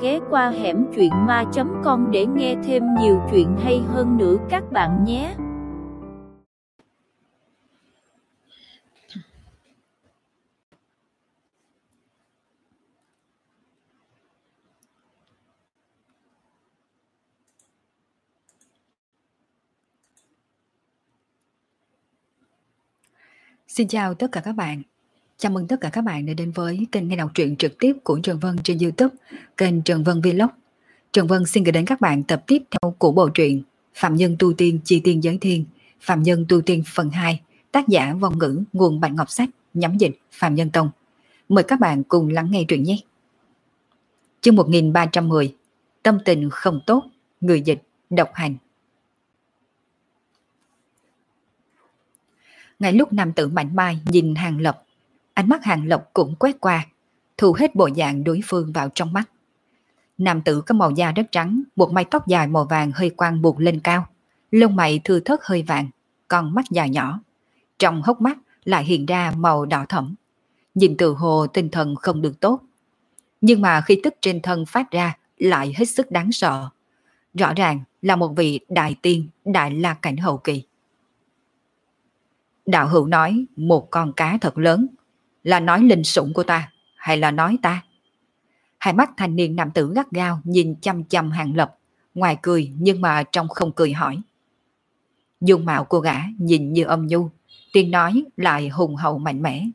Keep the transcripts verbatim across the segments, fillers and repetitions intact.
ghé qua hẻm truyện ma chấm com để nghe thêm nhiều chuyện hay hơn nữa các bạn nhé. Xin chào tất cả các bạn. Chào mừng tất cả các bạn đã đến với kênh nghe đọc truyện trực tiếp của Trần Vân trên YouTube, kênh Trần Vân Vlog. Trần Vân xin gửi đến các bạn tập tiếp theo của bộ truyện Phạm Nhân Tu Tiên Chi Tiên Giới Thiên, Phạm Nhân Tu Tiên phần hai, tác giả Vong Ngữ, nguồn Bạch Ngọc Sách, nhóm dịch Phạm Nhân Tông. Mời các bạn cùng lắng nghe truyện nhé. Chương một nghìn ba trăm mười, Tâm tình không tốt, người dịch độc hành. Ngay lúc nam tử mảnh mai nhìn Hàng Lập, ánh mắt Hàng Lập cũng quét qua, thu hết bộ dạng đối phương vào trong mắt. Nam tử có màu da rất trắng, một mái tóc dài màu vàng hơi quang buộc lên cao, lông mày thưa thớt hơi vàng, con mắt dài nhỏ. Trong hốc mắt lại hiện ra màu đỏ thẫm, nhìn từ hồ tinh thần không được tốt. Nhưng mà khí tức trên thân phát ra lại hết sức đáng sợ. Rõ ràng là một vị đại tiên, đại la cảnh hậu kỳ. Đạo hữu nói một con cá thật lớn, là nói linh sủng của ta hay là nói ta? Hai mắt thanh niên nam tử gắt gao nhìn chăm chăm Hàng Lập, ngoài cười nhưng mà trong không cười hỏi. Dung mạo cô gã nhìn như âm nhu, tiếng nói lại hùng hậu mạnh mẽ.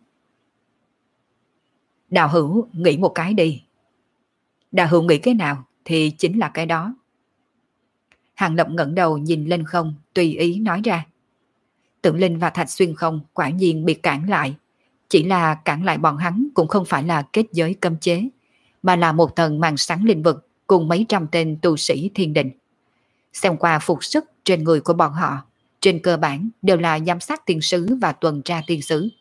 Đạo hữu nghĩ một cái đi. Đạo hữu nghĩ cái nào thì chính là cái đó. Hàng Lập ngẩng đầu nhìn lên không, tùy ý nói ra. Tượng Linh và Thạch Xuyên Không quả nhiên bị cản lại. Chỉ là cản lại bọn hắn cũng không phải là kết giới cấm chế, mà là một tầng màn sáng linh vực cùng mấy trăm tên tu sĩ thiên định. Xem qua phục sức trên người của bọn họ, trên cơ bản đều là giám sát tiên sứ và tuần tra tiên sứ.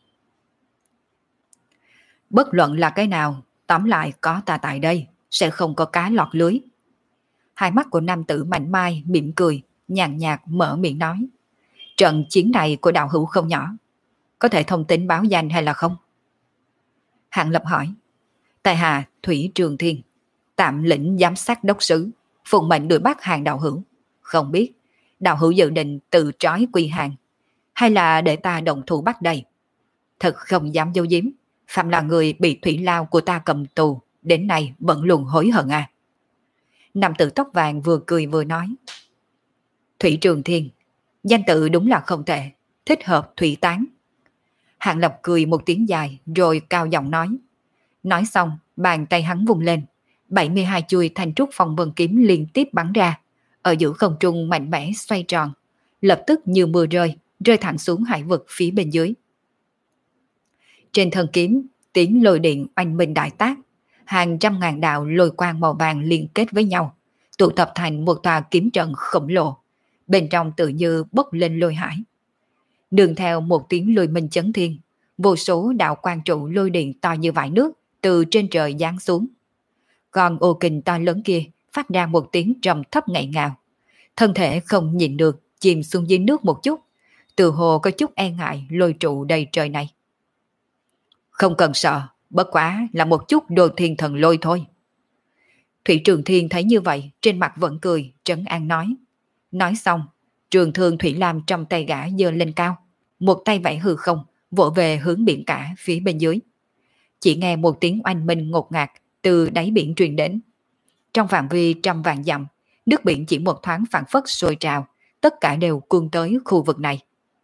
Bất luận là cái nào, tóm lại có ta tại đây, sẽ không có cá lọt lưới. Hai mắt của nam tử mảnh mai mỉm cười, nhàn nhạt mở miệng nói. Trận chiến này của đạo hữu không nhỏ, có thể thông tin báo danh hay là không? Hàng Lập hỏi. Tại hạ Thủy Trường Thiên, tạm lĩnh giám sát đốc sứ, phụng mệnh đuổi bắt Hàng đạo hữu. Không biết đạo hữu dự định tự trói quy Hàng, hay là để ta động thủ bắt đây? Thật không dám giấu giếm, phạm là người bị thủy lao của ta cầm tù, đến nay vẫn luôn hối hận à. Nam tử tóc vàng vừa cười vừa nói. Thủy Trường Thiên, danh tự đúng là không tệ, thích hợp thủy tán. Hàng Lập cười một tiếng dài rồi cao giọng nói. Nói xong, bàn tay hắn vung lên, bảy mươi hai chuôi thanh trúc phong vân kiếm liên tiếp bắn ra, ở giữa không trung mạnh mẽ xoay tròn, lập tức như mưa rơi, rơi thẳng xuống hải vực phía bên dưới. Trên thân kiếm, tiếng lôi điện oanh minh đại tác, hàng trăm ngàn đạo lôi quang màu vàng liên kết với nhau, tụ tập thành một tòa kiếm trận khổng lồ, bên trong tự như bốc lên lôi hải. Đường theo một tiếng lôi minh chấn thiên, vô số đạo quang trụ lôi điện to như vải nước từ trên trời giáng xuống. Còn ô kình to lớn kia phát ra một tiếng trầm thấp ngậy ngào, thân thể không nhịn được chìm xuống dưới nước một chút, từ hồ có chút e ngại lôi trụ đầy trời này. Không cần sợ, bất quá là một chút đồ thiên thần lôi thôi. Thủy Trường Thiên thấy như vậy, trên mặt vẫn cười, trấn an nói. Nói xong, trường thương thủy lam trong tay gã giơ lên cao, một tay vẫy hư không, vỗ về hướng biển cả phía bên dưới. Chỉ nghe một tiếng oanh minh ngột ngạt từ đáy biển truyền đến. Trong phạm vi trăm vạn dặm, nước biển chỉ một thoáng phản phất sôi trào, tất cả đều cuốn tới khu vực này.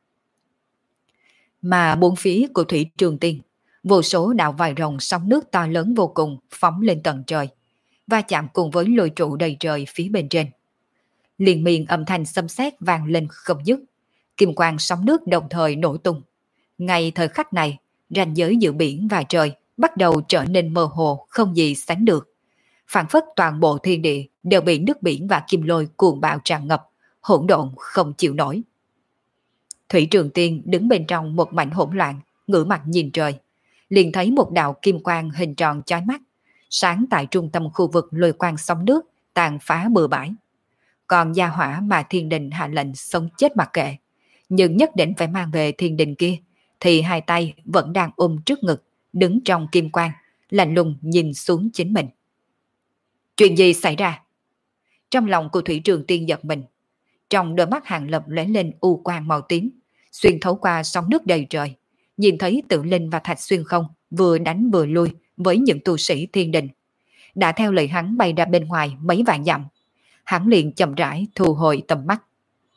Mà bốn phía của Thủy Trường Tiên, vô số đạo vòi rồng sóng nước to lớn vô cùng phóng lên tận trời, va chạm cùng với lôi trụ đầy trời phía bên trên. Liên miên âm thanh xâm xét vang lên không dứt, kim quang sóng nước đồng thời nổ tung. Ngay thời khắc này, ranh giới giữa biển và trời bắt đầu trở nên mơ hồ không gì sánh được. Phản phất toàn bộ thiên địa đều bị nước biển và kim lôi cuồng bạo tràn ngập, hỗn độn không chịu nổi. Thủy Trường Tiên đứng bên trong một mảnh hỗn loạn, ngửa mặt nhìn trời, liền thấy một đạo kim quang hình tròn chói mắt, sáng tại trung tâm khu vực lôi quang sóng nước, tàn phá bừa bãi. Còn gia hỏa mà thiên đình hạ lệnh sống chết mặc kệ, nhưng nhất định phải mang về thiên đình kia, thì hai tay vẫn đang ôm trước ngực, đứng trong kim quang, lạnh lùng nhìn xuống chính mình. Chuyện gì xảy ra? Trong lòng của Thủy Trường Tiên giật mình. Trong đôi mắt Hàng Lập lóe lên u quang màu tím, xuyên thấu qua sóng nước đầy trời, nhìn thấy Tự Linh và Thạch Xuyên không vừa đánh vừa lui với những tu sĩ thiên đình. Đã theo lời hắn bay ra bên ngoài mấy vạn dặm, hắn liền chậm rãi thu hồi tầm mắt.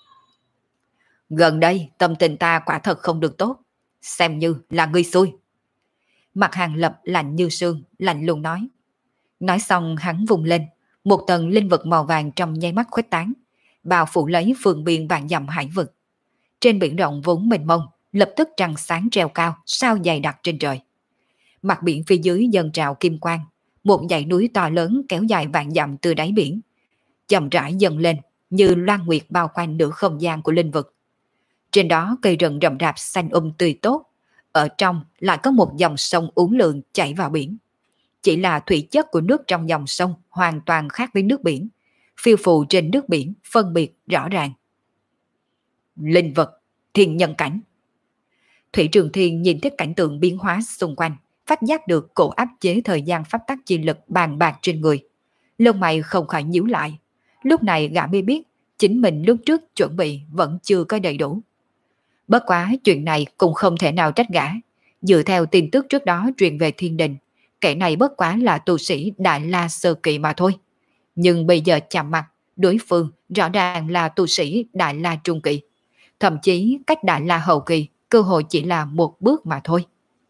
Gần đây tâm tình ta quả thật không được tốt, xem như là ngươi xui. Mặt Hàng Lập lạnh như sương, lạnh lùng nói. Nói xong hắn vùng lên, một tầng linh vực màu vàng trong nháy mắt khuếch tán, bao phủ lấy phương biên vạn dặm hải vực. Trên biển rộng vốn mênh mông, lập tức trăng sáng treo cao, sao dày đặc trên trời. Mặt biển phía dưới dâng trào kim quang, một dãy núi to lớn kéo dài vạn dặm từ đáy biển, chậm rãi dâng lên như loan nguyệt bao quanh nửa không gian của linh vực. Trên đó cây rừng rậm rạp xanh um tươi tốt, ở trong lại có một dòng sông uốn lượn chảy vào biển. Chỉ là thủy chất của nước trong dòng sông hoàn toàn khác với nước biển, phiêu phù trên nước biển phân biệt rõ ràng. Linh vật, thiên nhân cảnh. Thủy Trường Thiên nhìn thấy cảnh tượng biến hóa xung quanh, phát giác được cổ áp chế thời gian pháp tắc chi lực bàn bạc trên người. Lông mày không khỏi nhíu lại. Lúc này gã mới biết chính mình lúc trước chuẩn bị vẫn chưa có đầy đủ. Bất quá chuyện này cũng không thể nào trách gã. Dựa theo tin tức trước đó truyền về thiên đình, kẻ này bất quá là tu sĩ Đại La Sơ Kỳ mà thôi. Nhưng bây giờ chạm mặt, đối phương rõ ràng là tu sĩ Đại La Trung Kỳ. Thậm chí cách Đại La Hậu Kỳ cơ hội chỉ là một bước mà thôi.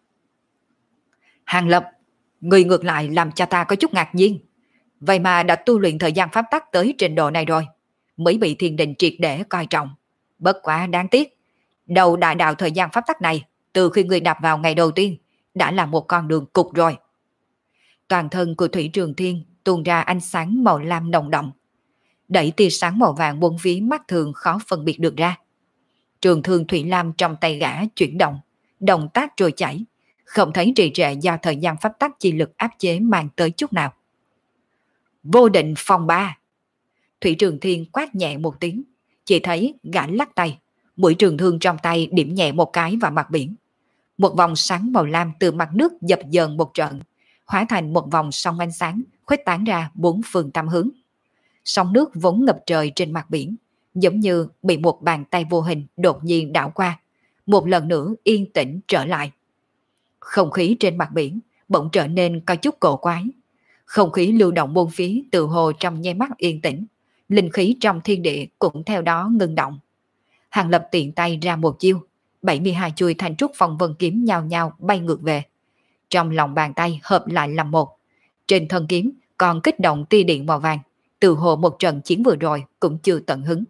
Hàng Lập, người ngược lại làm cho ta có chút ngạc nhiên. Vậy mà đã tu luyện thời gian pháp tắc tới trình độ này rồi, mới bị thiên đình triệt để coi trọng. Bất quá đáng tiếc, đầu đại đạo thời gian pháp tắc này, từ khi người đạp vào ngày đầu tiên, đã là một con đường cục rồi. Toàn thân của Thủy Trường Thiên tuôn ra ánh sáng màu lam nồng đậm, đẩy tia sáng màu vàng bốn phía mắt thường khó phân biệt được ra. Trường thương thủy lam trong tay gã chuyển động, động tác trôi chảy, không thấy trì trệ do thời gian pháp tắc chi lực áp chế mang tới chút nào. Vô định phong ba. Thủy Trường Thiên quát nhẹ một tiếng, chỉ thấy gã lắc tay, mũi trường thương trong tay điểm nhẹ một cái vào mặt biển. Một vòng sáng màu lam từ mặt nước dập dờn một trận, hóa thành một vòng sóng ánh sáng khuếch tán ra bốn phương tám hướng. Sóng nước vốn ngập trời trên mặt biển, giống như bị một bàn tay vô hình đột nhiên đảo qua, một lần nữa yên tĩnh trở lại. Không khí trên mặt biển bỗng trở nên có chút cổ quái. Không khí lưu động bốn phía từ hồ trong nháy mắt yên tĩnh, linh khí trong thiên địa cũng theo đó ngưng động. Hàng Lập tiện tay ra một chiêu, bảy mươi hai chuôi thanh trúc phong vân kiếm nhao nhao bay ngược về. Trong lòng bàn tay hợp lại làm một. Trên thân kiếm còn kích động tia điện màu vàng, từ hồ một trận chiến vừa rồi cũng chưa tận hứng.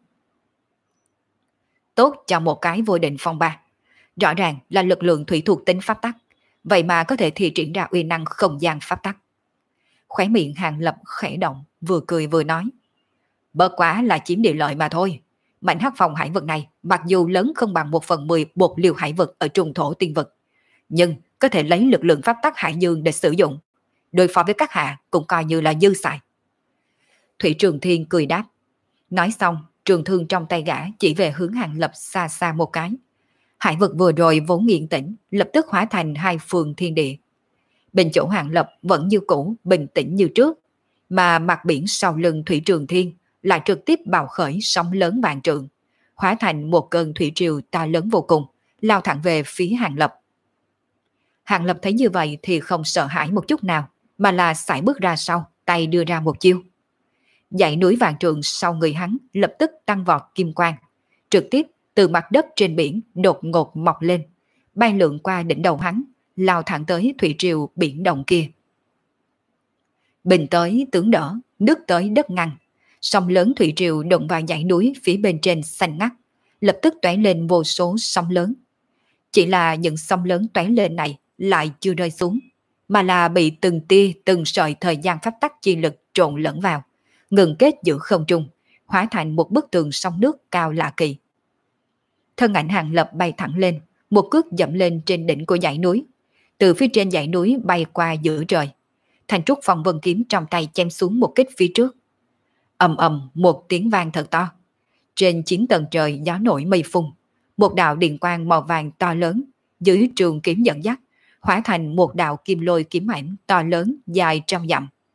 Tốt cho một cái vô định phong ba. Rõ ràng là lực lượng thủy thuộc tính pháp tắc, vậy mà có thể thi triển ra uy năng không gian pháp tắc. Khóe miệng Hàng Lập khẽ động, vừa cười vừa nói. Bất quá là chiếm địa lợi mà thôi. Mảnh hắc phong hải vực này mặc dù lớn không bằng một phần mười bột liều hải vực ở trung thổ tiên vực, nhưng có thể lấy lực lượng pháp tắc hải dương để sử dụng. Đối phó với các hạ cũng coi như là dư xài. Thủy Trường Thiên cười đáp. Nói xong, trường thương trong tay gã chỉ về hướng Hàng Lập xa xa một cái. Hải vực vừa rồi vốn yên tĩnh, lập tức hóa thành hai phường thiên địa. Bên chỗ Hàng Lập vẫn như cũ, bình tĩnh như trước, mà mặt biển sau lưng Thủy Trường Thiên lại trực tiếp bạo khởi sóng lớn vạn trượng, hóa thành một cơn thủy triều to lớn vô cùng, lao thẳng về phía Hàng Lập. Hàng Lập thấy như vậy thì không sợ hãi một chút nào, mà là sải bước ra sau, tay đưa ra một chiêu. Dãy núi vạn trượng sau người hắn lập tức tăng vọt kim quang, trực tiếp từ mặt đất trên biển đột ngột mọc lên, bay lượn qua đỉnh đầu hắn, lao thẳng tới thủy triều biển động kia. Bình tới tướng đỡ, nước tới đất ngăn, sóng lớn thủy triều động vào dãy núi phía bên trên xanh ngắt, lập tức tóe lên vô số sóng lớn. Chỉ là những sóng lớn tóe lên này lại chưa rơi xuống, mà là bị từng tia từng sợi thời gian pháp tắc chi lực trộn lẫn vào, ngừng kết giữa không trung, hóa thành một bức tường sóng nước cao lạ kỳ. Thân ảnh Hàng Lập bay thẳng lên, một cước dẫm lên trên đỉnh của dãy núi, từ phía trên dãy núi bay qua giữa trời. Thanh trúc phong vân kiếm trong tay chém xuống một kích phía trước. Ầm ầm một tiếng vang thật to. Trên chín tầng trời gió nổi mây phun, một đạo điện quang màu vàng to lớn dưới trường kiếm dẫn dắt, hóa thành một đạo kim lôi kiếm ảnh to lớn dài trăm dặm.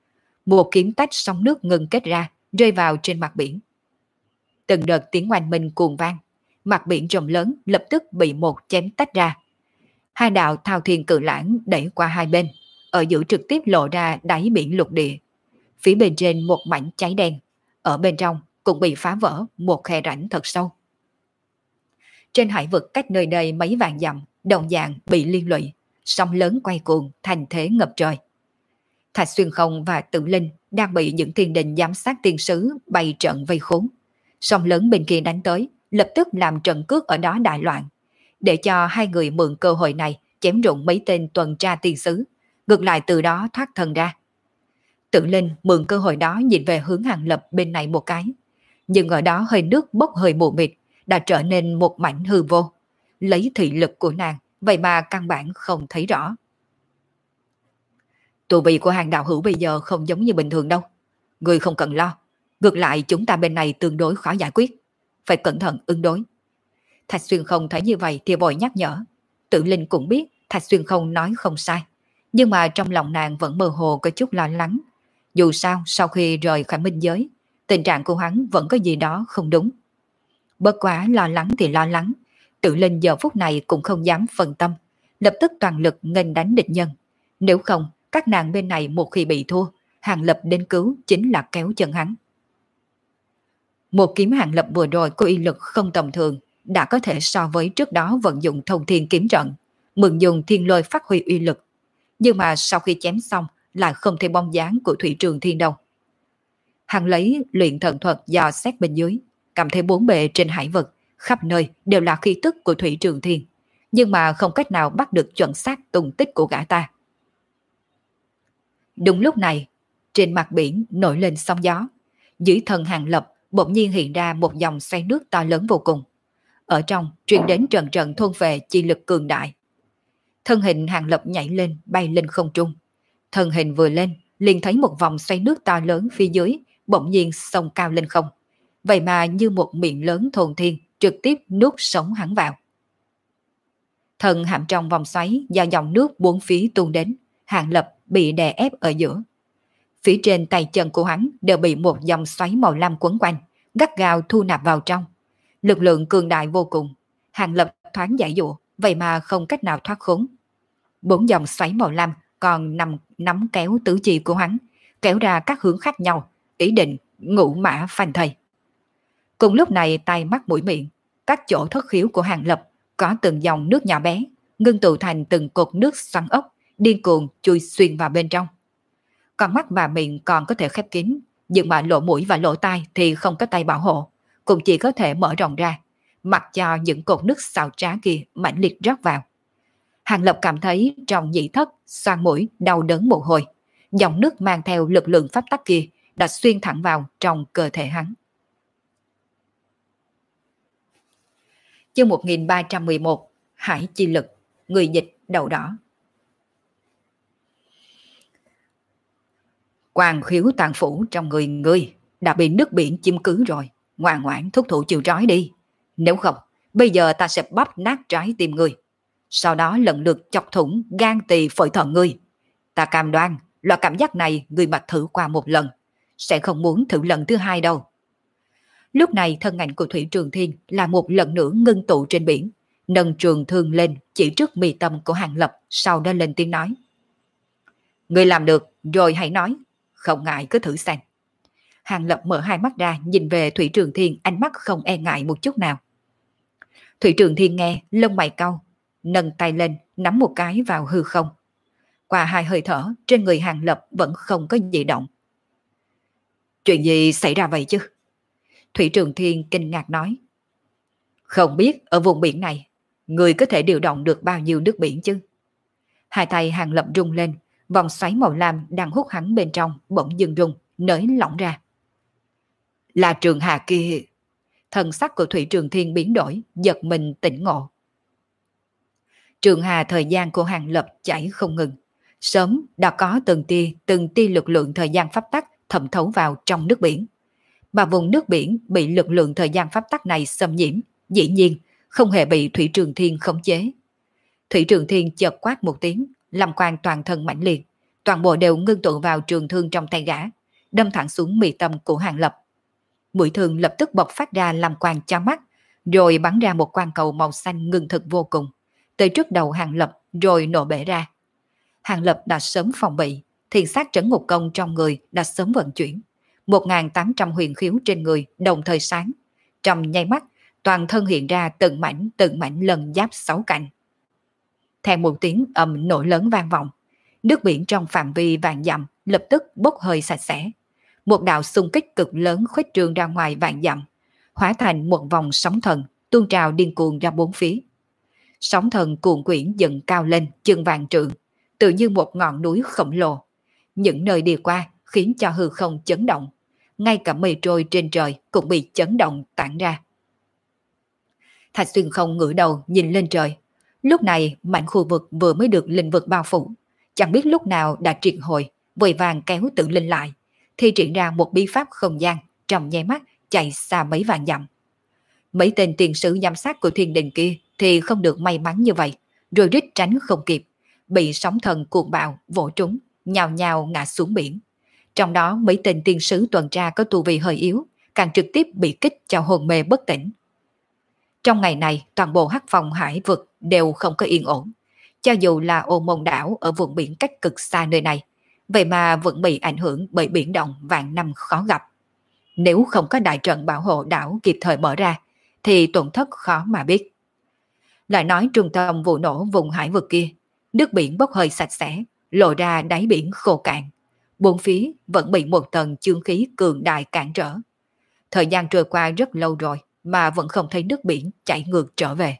Một kiếm tách sóng nước ngừng kết ra, rơi vào trên mặt biển. Từng đợt tiếng oanh minh cuồng vang, mặt biển rộng lớn lập tức bị một chém tách ra. Hai đạo thao thiên cự lãng đẩy qua hai bên, ở giữa trực tiếp lộ ra đáy biển lục địa. Phía bên trên một mảnh cháy đen, ở bên trong cũng bị phá vỡ một khe rãnh thật sâu. Trên hải vực cách nơi đây mấy vạn dặm, đồng dạng bị liên lụy, sóng lớn quay cuồng thành thế ngập trời. Thạch Xuyên Không và Tử Linh đang bị những thiên đình giám sát tiên sứ bày trận vây khốn. Sóng lớn bên kia đánh tới, lập tức làm trận cước ở đó đại loạn, để cho hai người mượn cơ hội này chém rụng mấy tên tuần tra tiên sứ, ngược lại từ đó thoát thân ra. Tử Linh mượn cơ hội đó nhìn về hướng Hàng Lập bên này một cái, nhưng ở đó hơi nước bốc hơi mù mịt, đã trở nên một mảnh hư vô. Lấy thị lực của nàng, vậy mà căn bản không thấy rõ. Tu vi của Hàng đạo hữu bây giờ không giống như bình thường đâu. Người không cần lo, ngược lại chúng ta bên này tương đối khó giải quyết, phải cẩn thận ứng đối. Thạch Xuyên Không thấy như vậy thì vội nhắc nhở. Tử Linh cũng biết Thạch Xuyên Không nói không sai, nhưng mà trong lòng nàng vẫn mơ hồ có chút lo lắng. Dù sao sau khi rời khỏi minh giới, tình trạng của hắn vẫn có gì đó không đúng. Bất quá lo lắng thì lo lắng, Tử Linh giờ phút này cũng không dám phân tâm, lập tức toàn lực nghênh đánh địch nhân. Nếu không, các nàng bên này một khi bị thua, Hàng Lập đến cứu chính là kéo chân hắn. Một kiếm Hàng Lập vừa rồi có uy lực không tầm thường, đã có thể so với trước đó vận dụng thông thiên kiếm trận, mượn dùng thiên lôi phát huy uy lực. Nhưng mà sau khi chém xong lại không thấy bóng dáng của Thủy Trường Thiên đâu. Hắn lấy luyện thần thuật dò xét bên dưới, cảm thấy bốn bề trên hải vực, khắp nơi đều là khí tức của Thủy Trường Thiên, nhưng mà không cách nào bắt được chuẩn xác tung tích của gã ta. Đúng lúc này, trên mặt biển nổi lên sóng gió, dưới thân Hàng Lập bỗng nhiên hiện ra một dòng xoáy nước to lớn vô cùng. Ở trong truyền đến trận trận thôn về chi lực cường đại. Thân hình Hàng Lập nhảy lên, bay lên không trung. Thân hình vừa lên, liền thấy một vòng xoáy nước to lớn phía dưới, bỗng nhiên xông cao lên không. Vậy mà như một miệng lớn thôn thiên, trực tiếp nuốt sống hắn vào. Thân hãm trong vòng xoáy do dòng nước bốn phía tuôn đến, Hàng Lập bị đè ép ở giữa. Phía trên tay chân của hắn đều bị một dòng xoáy màu lam quấn quanh, gắt gao thu nạp vào trong. Lực lượng cường đại vô cùng, Hàng Lập thoáng giải dụa, vậy mà không cách nào thoát khốn. Bốn dòng xoáy màu lam còn nằm nắm kéo tứ chi của hắn, kéo ra các hướng khác nhau, ý định ngũ mã phanh thây. Cùng lúc này tay mắt mũi miệng, các chỗ thất khiếu của Hàng Lập có từng dòng nước nhỏ bé, ngưng tụ thành từng cột nước xoắn ốc, điên cuồng chui xuyên vào bên trong. Còn mắt và miệng còn có thể khép kín, nhưng mà lỗ mũi và lỗ tai thì không có tay bảo hộ, cũng chỉ có thể mở rộng ra, mặc cho những cột nước xào trá kia mãnh liệt rót vào. Hàng Lập cảm thấy trong nhĩ thất, xoang mũi, đau đớn một hồi. Dòng nước mang theo lực lượng pháp tắc kia đã xuyên thẳng vào trong cơ thể hắn. Chương một nghìn ba trăm mười một, Hải Chi Lực, người dịch đầu đỏ. Quang khiếu tàn phủ trong người ngươi đã bị nước biển chiếm cứ rồi, ngoan ngoãn thúc thủ chịu trói đi. Nếu không, bây giờ ta sẽ bóp nát trái tim ngươi, sau đó lần lượt chọc thủng gan tỳ phổi thận ngươi. Ta cam đoan, loại cảm giác này ngươi mà thử qua một lần, sẽ không muốn thử lần thứ hai đâu. Lúc này thân ảnh của Thủy Trường Thiên là một lần nữa ngưng tụ trên biển, nâng trường thương lên chỉ trước mi tâm của Hàng Lập, sau đó lên tiếng nói. Ngươi làm được, rồi hãy nói, không ngại cứ thử xem. Hàng Lập mở hai mắt ra nhìn về Thủy Trường Thiên, ánh mắt không e ngại một chút nào. Thủy Trường Thiên nghe, lông mày cau, nâng tay lên, nắm một cái vào hư không. Qua hai hơi thở, trên người Hàng Lập vẫn không có gì động. Chuyện gì xảy ra vậy chứ? Thủy Trường Thiên kinh ngạc nói. Không biết ở vùng biển này, người có thể điều động được bao nhiêu nước biển chứ? Hai tay Hàng Lập rung lên, vòng xoáy màu lam đang hút hắn bên trong bỗng dừng rung, nới lỏng ra. Là Trường Hà kia. Thần sắc của Thủy Trường Thiên biến đổi, giật mình tỉnh ngộ. Trường Hà thời gian của Hàng Lập chảy không ngừng. Sớm đã có từng tia, từng tia lực lượng thời gian pháp tắc thẩm thấu vào trong nước biển. Mà vùng nước biển bị lực lượng thời gian pháp tắc này xâm nhiễm, dĩ nhiên không hề bị Thủy Trường Thiên khống chế. Thủy Trường Thiên chợt quát một tiếng, làm quang toàn thân mãnh liệt, toàn bộ đều ngưng tụ vào trường thương trong tay gã, đâm thẳng xuống mi tâm của Hàng Lập. Mũi thương lập tức bộc phát ra làm quang cho mắt, rồi bắn ra một quang cầu màu xanh ngưng thực vô cùng, tới trước đầu Hàng Lập rồi nổ bể ra. Hàng Lập đã sớm phòng bị, thiền sát trấn ngục công trong người đã sớm vận chuyển. một nghìn tám trăm huyền khiếu trên người đồng thời sáng. Trong nháy mắt, toàn thân hiện ra từng mảnh từng mảnh lần giáp sáu cạnh. Theo một tiếng ầm nổ lớn vang vọng, nước biển trong phạm vi vạn dặm lập tức bốc hơi sạch sẽ. Một đạo xung kích cực lớn khuếch trương ra ngoài vạn dặm, hóa thành một vòng sóng thần tuôn trào điên cuồng ra bốn phía. Sóng thần cuồn quyển dựng cao lên chừng vạn trượng, tự như một ngọn núi khổng lồ. Những nơi đi qua khiến cho hư không chấn động, ngay cả mây trôi trên trời cũng bị chấn động tản ra. Thạch Xuyên không ngửa đầu nhìn lên trời. Lúc này mảnh khu vực vừa mới được linh vực bao phủ, chẳng biết lúc nào đã triệt hồi, vội vàng kéo tự linh lại, thi triển ra một bí pháp không gian, trong nháy mắt chạy xa mấy vạn dặm. Mấy tên tiền sử giám sát của thiên đình kia thì không được may mắn như vậy, rồi rít tránh không kịp, bị sóng thần cuồng bạo vỗ trúng, nhào nhào ngã xuống biển. Trong đó mấy tên tiên sứ tuần tra có tu vi hơi yếu, càng trực tiếp bị kích cho hồn mê bất tỉnh. Trong ngày này, toàn bộ hắc phong hải vực đều không có yên ổn. Cho dù là Ô Môn đảo ở vùng biển cách cực xa nơi này, vậy mà vẫn bị ảnh hưởng bởi biển động vạn năm khó gặp. Nếu không có đại trận bảo hộ đảo kịp thời mở ra, thì tổn thất khó mà biết. Lại nói trung tâm vụ nổ vùng hải vực kia, nước biển bốc hơi sạch sẽ, lộ ra đáy biển khô cạn. Bốn phía vẫn bị một tầng chương khí cường đại cản trở. Thời gian trôi qua rất lâu rồi mà vẫn không thấy nước biển chảy ngược trở về.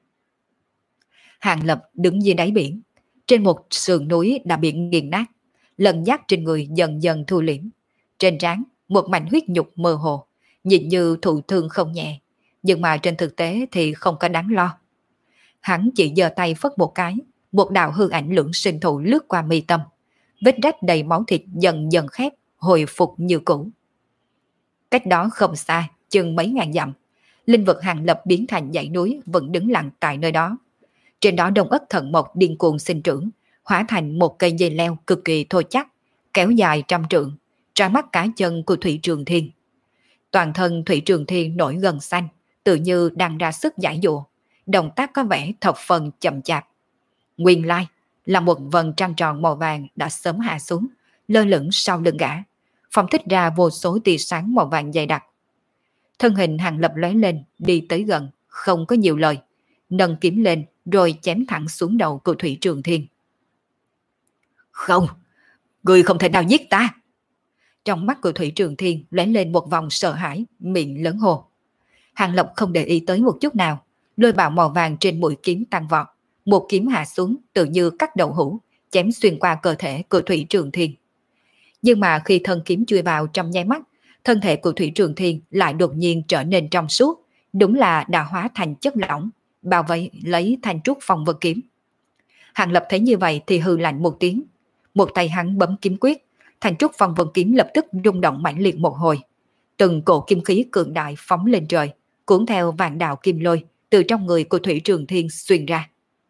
Hàng Lập đứng dưới đáy biển, trên một sườn núi đã bị nghiền nát, lần giác trên người dần dần thu liễm. Trên trán một mảnh huyết nhục mơ hồ, nhìn như thụ thương không nhẹ, nhưng mà trên thực tế thì không có đáng lo. Hắn chỉ giơ tay phất một cái, một đạo hư ảnh lưỡng sinh thụ lướt qua mi tâm, vết rách đầy máu thịt dần dần khép, hồi phục như cũ. Cách đó không xa, chừng mấy ngàn dặm, linh vực Hàng Lập biến thành dãy núi vẫn đứng lặng tại nơi đó. Trên đó đông ất thần mộc điên cuồng sinh trưởng, hóa thành một cây dây leo cực kỳ thô chắc, kéo dài trăm trượng, ra mắt cả chân của Thủy Trường Thiên. Toàn thân Thủy Trường Thiên nổi gần xanh, tự như đang ra sức giải dụa, động tác có vẻ thập phần chậm chạp. Nguyên lai là một vầng trăng tròn màu vàng đã sớm hạ xuống, lơ lửng sau lưng gã, phóng thích ra vô số tia sáng màu vàng dày đặc. Thân hình Hàng Lập lóe lên, đi tới gần, không có nhiều lời, nâng kiếm lên rồi chém thẳng xuống đầu của Thủy Trường Thiên. Không, ngươi không thể nào giết ta. Trong mắt của Thủy Trường Thiên lóe lên một vòng sợ hãi, miệng lớn hồ. Hàng Lập không để ý tới một chút nào, lôi bạo màu vàng trên mũi kiếm tăng vọt, một kiếm hạ xuống tự như cắt đậu hũ, chém xuyên qua cơ thể của Thủy Trường Thiên. Nhưng mà khi thân kiếm chui vào trong nháy mắt, thân thể của Thủy Trường Thiên lại đột nhiên trở nên trong suốt, đúng là đã hóa thành chất lỏng, bao vây lấy thanh trúc phong vân kiếm. Hàng Lập thấy như vậy thì hừ lạnh một tiếng, một tay hắn bấm kiếm quyết, thanh trúc phong vân kiếm lập tức rung động mãnh liệt một hồi, từng cổ kim khí cường đại phóng lên trời, cuốn theo vạn đạo kim lôi từ trong người của Thủy Trường Thiên xuyên ra.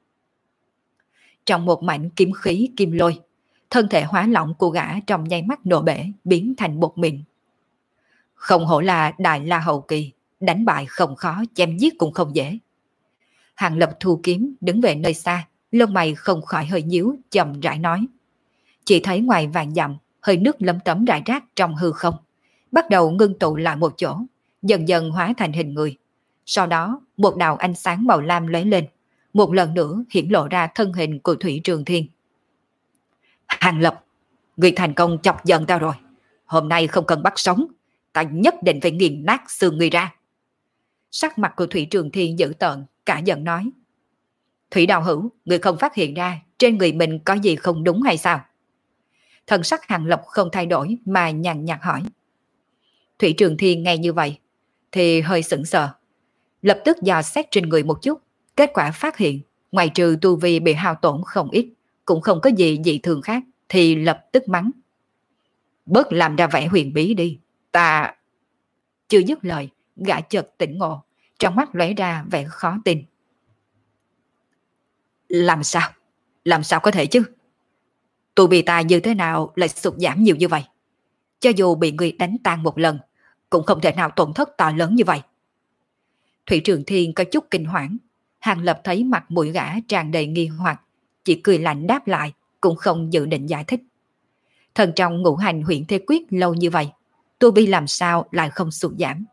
Trong một mảnh kiếm khí kim lôi, thân thể hóa lỏng của gã trong nháy mắt nổ bể, biến thành bột mịn. Không hổ là đại la hậu kỳ, đánh bại không khó, chém giết cũng không dễ. Hàng Lập thu kiếm đứng về nơi xa, lông mày không khỏi hơi nhíu, chậm rãi nói. Chỉ thấy ngoài vạn dặm, hơi nước lấm tấm rải rác trong hư không, bắt đầu ngưng tụ lại một chỗ, dần dần hóa thành hình người. Sau đó, một đạo ánh sáng màu lam lóe lên, một lần nữa hiển lộ ra thân hình của Thủy Trường Thiên. Hàng Lập, người thành công chọc giận tao rồi. Hôm nay không cần bắt sống, ta nhất định phải nghiền nát xương người ra. Sắc mặt của Thủy Trường Thiên dữ tợn, cả giận nói. Thủy Đạo Hữu, người không phát hiện ra trên người mình có gì không đúng hay sao? Thần sắc Hàng Lập không thay đổi mà nhàn nhạt hỏi. Thủy Trường Thiên nghe như vậy thì hơi sững sờ, lập tức dò xét trên người một chút, kết quả phát hiện ngoài trừ tu vi bị hao tổn không ít, cũng không có gì dị thường khác, thì lập tức mắng. Bớt làm ra vẻ huyền bí đi, ta... Chưa dứt lời, gã chợt tỉnh ngộ, trong mắt lóe ra vẻ khó tin. Làm sao? Làm sao có thể chứ? tụi bị ta như thế nào lại sụt giảm nhiều như vậy? Cho dù bị người đánh tan một lần, cũng không thể nào tổn thất to lớn như vậy. Thủy Trường Thiên có chút kinh hoảng. Hàng Lập thấy mặt mũi gã tràn đầy nghi hoặc, chỉ cười lạnh đáp lại, cũng không dự định giải thích. Thần trong ngũ hành huyện thế quyết lâu như vậy, tu vi làm sao lại không sụt giảm?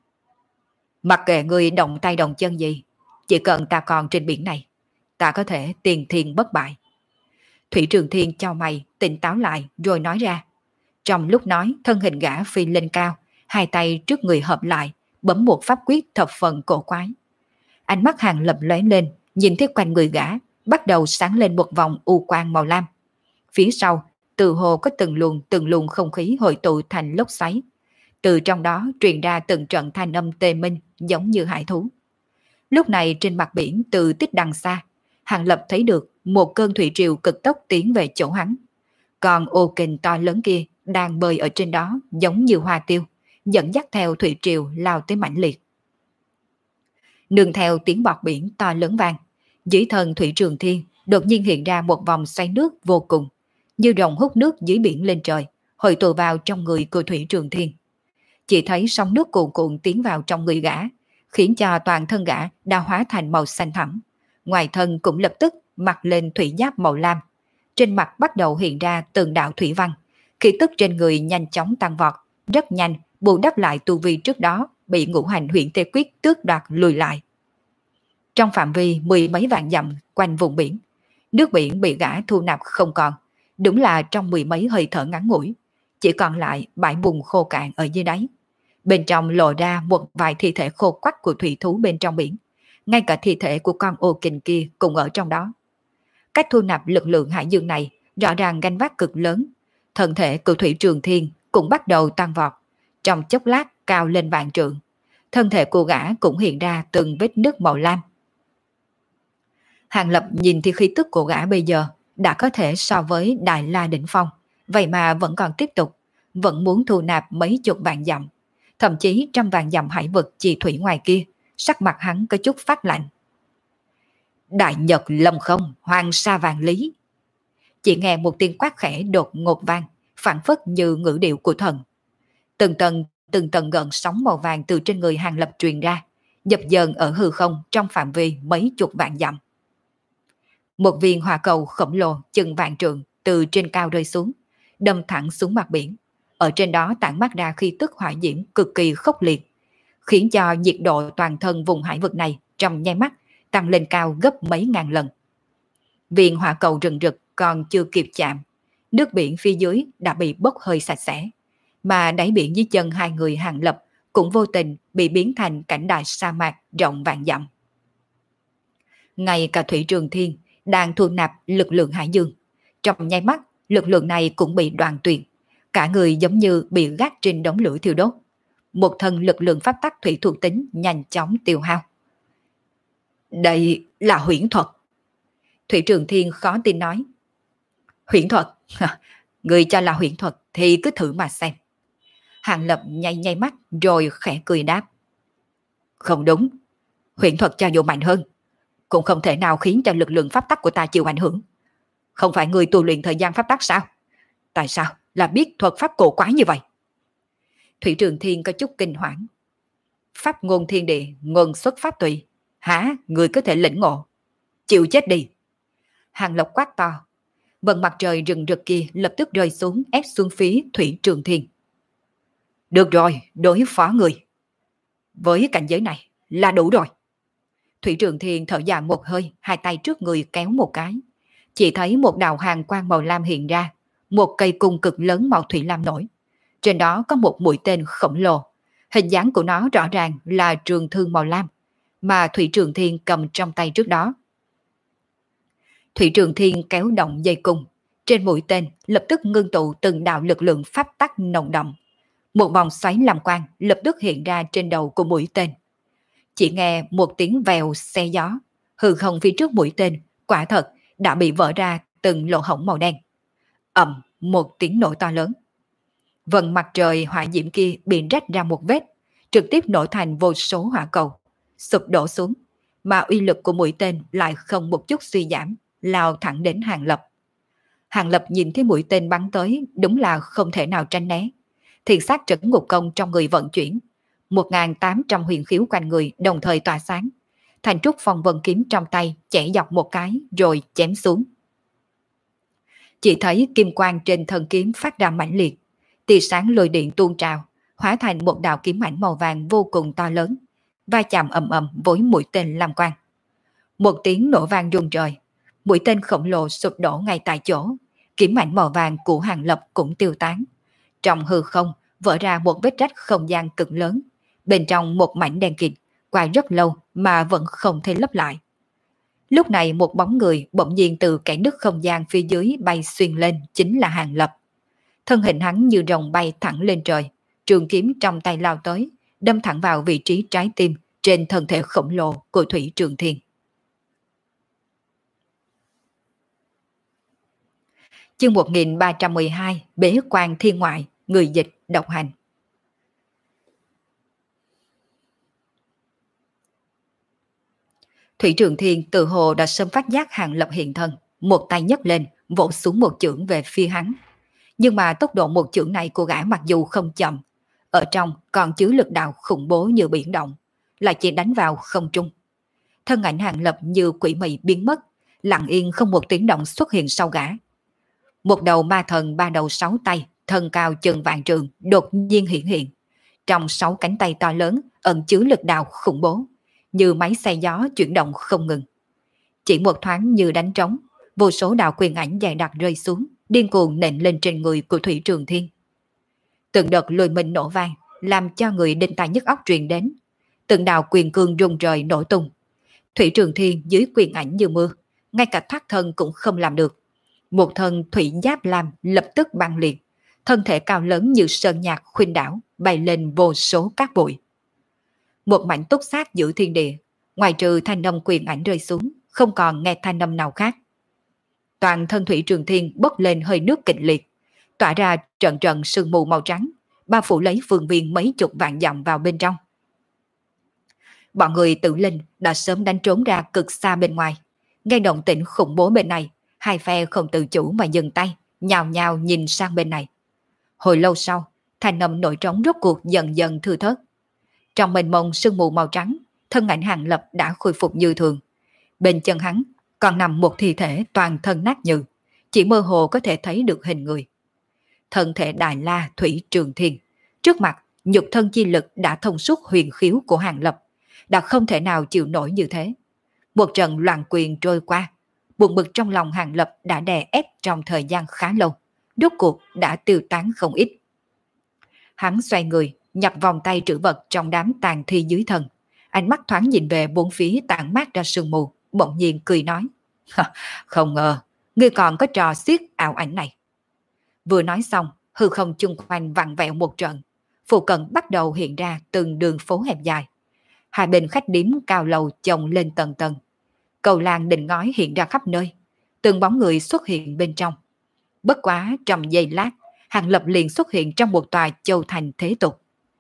Mặc kệ ngươi động tay động chân gì, chỉ cần ta còn trên biển này, ta có thể tiền thiên bất bại. Thủy Trường Thiên chau mày, tỉnh táo lại rồi nói ra. Trong lúc nói, thân hình gã phi lên cao, hai tay trước người hợp lại, bấm một pháp quyết thập phần cổ quái. Ánh mắt Hàng Lập lóe lên, nhìn thấy quanh người gã, bắt đầu sáng lên một vòng u quang màu lam. Phía sau, từ hồ có từng luồng từng luồng không khí hội tụ thành lốc xoáy. Từ trong đó truyền ra từng trận thanh âm tê minh giống như hải thú. Lúc này trên mặt biển từ tích đằng xa, Hàng Lập thấy được một cơn thủy triều cực tốc tiến về chỗ hắn. Còn ô kình to lớn kia đang bơi ở trên đó giống như hoa tiêu, dẫn dắt theo thủy triều lao tới mãnh liệt. Nương theo tiếng bọt biển to lớn vang, dưới thân Thủy Trường Thiên đột nhiên hiện ra một vòng xoáy nước vô cùng, như rồng hút nước dưới biển lên trời, hội tụ vào trong người của Thủy Trường Thiên. Chỉ thấy sóng nước cuồn cuộn tiến vào trong người gã, khiến cho toàn thân gã đã hóa thành màu xanh thẳm. Ngoài thân cũng lập tức mặc lên thủy giáp màu lam. Trên mặt bắt đầu hiện ra từng đạo thủy văn, khí tức trên người nhanh chóng tăng vọt, rất nhanh bù đắp lại tu vi trước đó bị ngũ hành huyện tê quyết tước đoạt lùi lại. Trong phạm vi mười mấy vạn dặm quanh vùng biển, nước biển bị gã thu nạp không còn, đúng là trong mười mấy hơi thở ngắn ngủi, chỉ còn lại bãi bùn khô cạn ở dưới đáy. Bên trong lộ ra một vài thi thể khô quắt của thủy thú bên trong biển, ngay cả thi thể của con ô kình kia cũng ở trong đó. Cách thu nạp lực lượng hải dương này rõ ràng gánh vác cực lớn, thân thể của Thủy Trường Thiên cũng bắt đầu tăng vọt, trong chốc lát cao lên vạn trượng. Thân thể của gã cũng hiện ra từng vết nứt màu lam. Hàng Lập nhìn thì khí tức của gã bây giờ đã có thể so với Đại La đỉnh phong, vậy mà vẫn còn tiếp tục, vẫn muốn thu nạp mấy chục vạn dặm, thậm chí trăm vạn dặm hải vực chi thủy ngoài kia. Sắc mặt hắn có chút phát lạnh. Đại Nhật lâm không, hoàng sa vàng lý. Chỉ nghe một tiếng quát khẽ đột ngột vang, phản phất như ngữ điệu của thần. Từng tầng từng tầng gợn sóng màu vàng từ trên người Hàng Lập truyền ra, dập dờn ở hư không trong phạm vi mấy chục vạn dặm. Một viên hỏa cầu khổng lồ chừng vạn trượng từ trên cao rơi xuống, đâm thẳng xuống mặt biển. Ở trên đó tản mát ra khí tức hỏa diễm cực kỳ khốc liệt, khiến cho nhiệt độ toàn thân vùng hải vực này trong nháy mắt tăng lên cao gấp mấy ngàn lần. Viên hỏa cầu rừng rực còn chưa kịp chạm, nước biển phía dưới đã bị bốc hơi sạch sẽ, mà đáy biển dưới chân hai người Hàng Lập cũng vô tình bị biến thành cảnh đại sa mạc rộng vạn dặm. Ngay cả Thủy Trường Thiên đang thu nạp lực lượng hải dương, trong nháy mắt lực lượng này cũng bị đoạn tuyệt, cả người giống như bị gác trên đống lửa thiêu đốt. Một thân lực lượng pháp tắc thủy thuộc tính nhanh chóng tiêu hao. Đây là huyễn thuật. Thủy Trường Thiên khó tin nói. Huyễn thuật? Người cho là huyễn thuật thì cứ thử mà xem. Hàng Lập nháy nháy mắt rồi khẽ cười đáp. Không đúng, huyễn thuật cho dù mạnh hơn cũng không thể nào khiến cho lực lượng pháp tắc của ta chịu ảnh hưởng. Không phải người tu luyện thời gian pháp tắc sao? Tại sao là biết thuật pháp cổ quái như vậy? Thủy Trường Thiên có chút kinh hoảng. Pháp ngôn thiên địa, ngôn xuất pháp tùy. Hả, người có thể lĩnh ngộ? Chịu chết đi. Hàng Lộc quát to. Vầng mặt trời rừng rực kia lập tức rơi xuống ép xuống phía Thủy Trường Thiên. Được rồi, đối phó người. Với cảnh giới này là đủ rồi. Thủy Trường Thiên thở dài một hơi, hai tay trước người kéo một cái. Chỉ thấy một đạo hàng quang màu lam hiện ra, một cây cung cực lớn màu thủy lam nổi. Trên đó có một mũi tên khổng lồ. Hình dáng của nó rõ ràng là trường thương màu lam, mà Thủy Trường Thiên cầm trong tay trước đó. Thủy Trường Thiên kéo động dây cung. Trên mũi tên lập tức ngưng tụ từng đạo lực lượng pháp tắc nồng đậm. Một vòng xoáy làm quang lập tức hiện ra trên đầu của mũi tên. Chỉ nghe một tiếng vèo xe gió, hư không phía trước mũi tên quả thật đã bị vỡ ra từng lỗ hổng màu đen. Ầm, một tiếng nổ to lớn. Vầng mặt trời hỏa diễm kia bị rách ra một vết, trực tiếp nổ thành vô số hỏa cầu, sụp đổ xuống, mà uy lực của mũi tên lại không một chút suy giảm, lao thẳng đến Hàng Lập. Hàng Lập nhìn thấy mũi tên bắn tới, đúng là không thể nào tránh né. Thiền sát trấn ngục công trong người vận chuyển, một nghìn tám trăm huyền khiếu quanh người đồng thời tỏa sáng. Thành trúc phong vân kiếm trong tay chẻ dọc một cái rồi chém xuống. Chỉ thấy kim quang trên thân kiếm phát ra mãnh liệt, tia sáng lôi điện tuôn trào, hóa thành một đạo kiếm ảnh màu vàng vô cùng to lớn, va chạm ầm ầm với mũi tên lam quang. Một tiếng nổ vang rung trời, mũi tên khổng lồ sụp đổ ngay tại chỗ, kiếm ảnh màu vàng của Hàng Lập cũng tiêu tán. Trong hư không vỡ ra một vết rách không gian cực lớn, bên trong một mảnh đen kịt, qua rất lâu mà vẫn không thể lấp lại. Lúc này một bóng người bỗng nhiên từ kẽ nứt không gian phía dưới bay xuyên lên, chính là Hàng Lập. Thân hình hắn như rồng bay thẳng lên trời, trường kiếm trong tay lao tới, đâm thẳng vào vị trí trái tim trên thân thể khổng lồ của Thủy Trường Thiên. Chương một nghìn ba trăm mười hai, Bế Quan Thiên Ngoại, người dịch độc hành. Thủy Trường Thiên tự hồ đã sớm phát giác Hàng Lập hiện thân, một tay nhấc lên, vỗ xuống một chưởng về phía hắn. Nhưng mà tốc độ một chưởng này của gã mặc dù không chậm, ở trong còn chứa lực đạo khủng bố như biển động, lại chỉ đánh vào không trung. Thân ảnh Hàng Lập như quỷ mị biến mất, lặng yên không một tiếng động xuất hiện sau gã. Một đầu ma thần ba đầu sáu tay, thân cao chừng vạn trượng, đột nhiên hiện hiện. Trong sáu cánh tay to lớn ẩn chứa lực đạo khủng bố, như máy xay gió chuyển động không ngừng. Chỉ một thoáng như đánh trống, vô số đạo quyền ảnh dài đặc rơi xuống, điên cuồng nện lên trên người của Thủy Trường Thiên. Từng đợt lôi mình nổ vang, làm cho người đinh tai nhức óc truyền đến. Từng đạo quyền cương rung trời nổ tung. Thủy Trường Thiên dưới quyền ảnh như mưa, ngay cả thoát thân cũng không làm được. Một thân thủy giáp lam lập tức băng liệt, thân thể cao lớn như sơn nhạc khuynh đảo, bay lên vô số cát bụi. Một mảnh túc sát giữa thiên địa, ngoài trừ thanh âm quyền ảnh rơi xuống, không còn nghe thanh âm nào khác. Toàn thân Thủy Trường Thiên bốc lên hơi nước kịch liệt, tỏa ra trận trận sương mù màu trắng, bao phủ lấy phương viên mấy chục vạn dặm vào bên trong. Bọn người tự linh đã sớm đánh trốn ra cực xa bên ngoài, nghe động tĩnh khủng bố bên này, hai phe không tự chủ mà dừng tay, nhào nhào nhìn sang bên này. Hồi lâu sau, thanh âm nổi trống rốt cuộc dần dần thưa thớt. Trong mênh mông sương mù màu trắng, thân ảnh Hàng Lập đã khôi phục như thường. Bên chân hắn còn nằm một thi thể toàn thân nát nhừ, chỉ mơ hồ có thể thấy được hình người. Thân thể Đại La Thủy Trường Thiên, trước mặt nhục thân chi lực đã thông suốt huyền khiếu của Hàng Lập, đã không thể nào chịu nổi như thế. Một trận loạn quyền trôi qua, buồn bực trong lòng Hàng Lập đã đè ép trong thời gian khá lâu, rốt cuộc đã tiêu tán không ít. Hắn xoay người, nhập vòng tay trữ vật trong đám tàn thi dưới thân, ánh mắt thoáng nhìn về bốn phía tản mát ra sương mù, bỗng nhiên cười nói: "Không ngờ, ngươi còn có trò xiết ảo ảnh này." Vừa nói xong, hư không chung quanh vặn vẹo một trận, phụ cận bắt đầu hiện ra từng đường phố hẹp dài. Hai bên khách điếm cao lầu chồng lên tầng tầng, cầu lang đình ngói hiện ra khắp nơi, từng bóng người xuất hiện bên trong. Bất quá trong giây lát, Hàng Lập liền xuất hiện trong một tòa châu thành thế tục.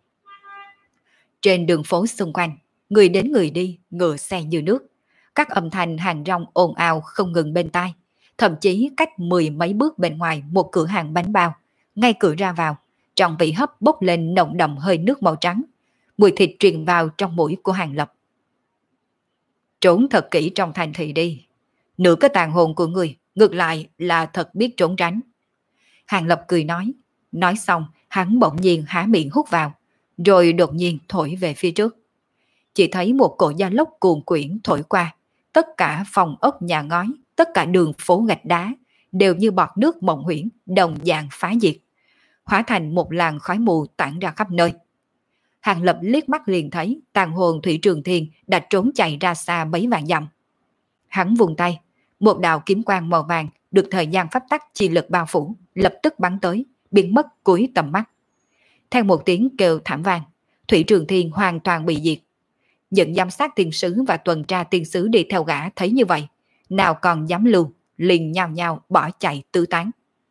Trên đường phố xung quanh, người đến người đi, ngựa xe như nước. Các âm thanh hàng rong ồn ào không ngừng bên tai. Thậm chí cách mười mấy bước bên ngoài một cửa hàng bánh bao, ngay cửa ra vào, trong vị hấp bốc lên nồng đậm hơi nước màu trắng. Mùi thịt truyền vào trong mũi của Hàng Lập. Trốn thật kỹ trong thành thị đi. Nửa cái tàn hồn của người, ngược lại là thật biết trốn tránh. Hàng Lập cười nói. Nói xong, hắn bỗng nhiên há miệng hút vào, rồi đột nhiên thổi về phía trước. Chỉ thấy một cổ gió lốc cuồn quyển thổi qua, tất cả phòng ốc nhà ngói, tất cả đường phố gạch đá đều như bọt nước mộng huyễn, đồng dạng phá diệt, hóa thành một làn khói mù tản ra khắp nơi. Hàng Lập liếc mắt liền thấy tàn hồn Thủy Trường Thiên đã trốn chạy ra xa mấy vạn dặm. Hắn vùng tay, một đạo kiếm quang màu vàng được thời gian pháp tắc chi lực bao phủ, lập tức bắn tới, biến mất cuối tầm mắt. Theo một tiếng kêu thảm vang, Thủy Trường Thiên hoàn toàn bị diệt. Những giám sát tiên sứ và tuần tra tiên sứ đi theo gã thấy như vậy, nào còn dám lưu, liền nhao nhao bỏ chạy tứ tán.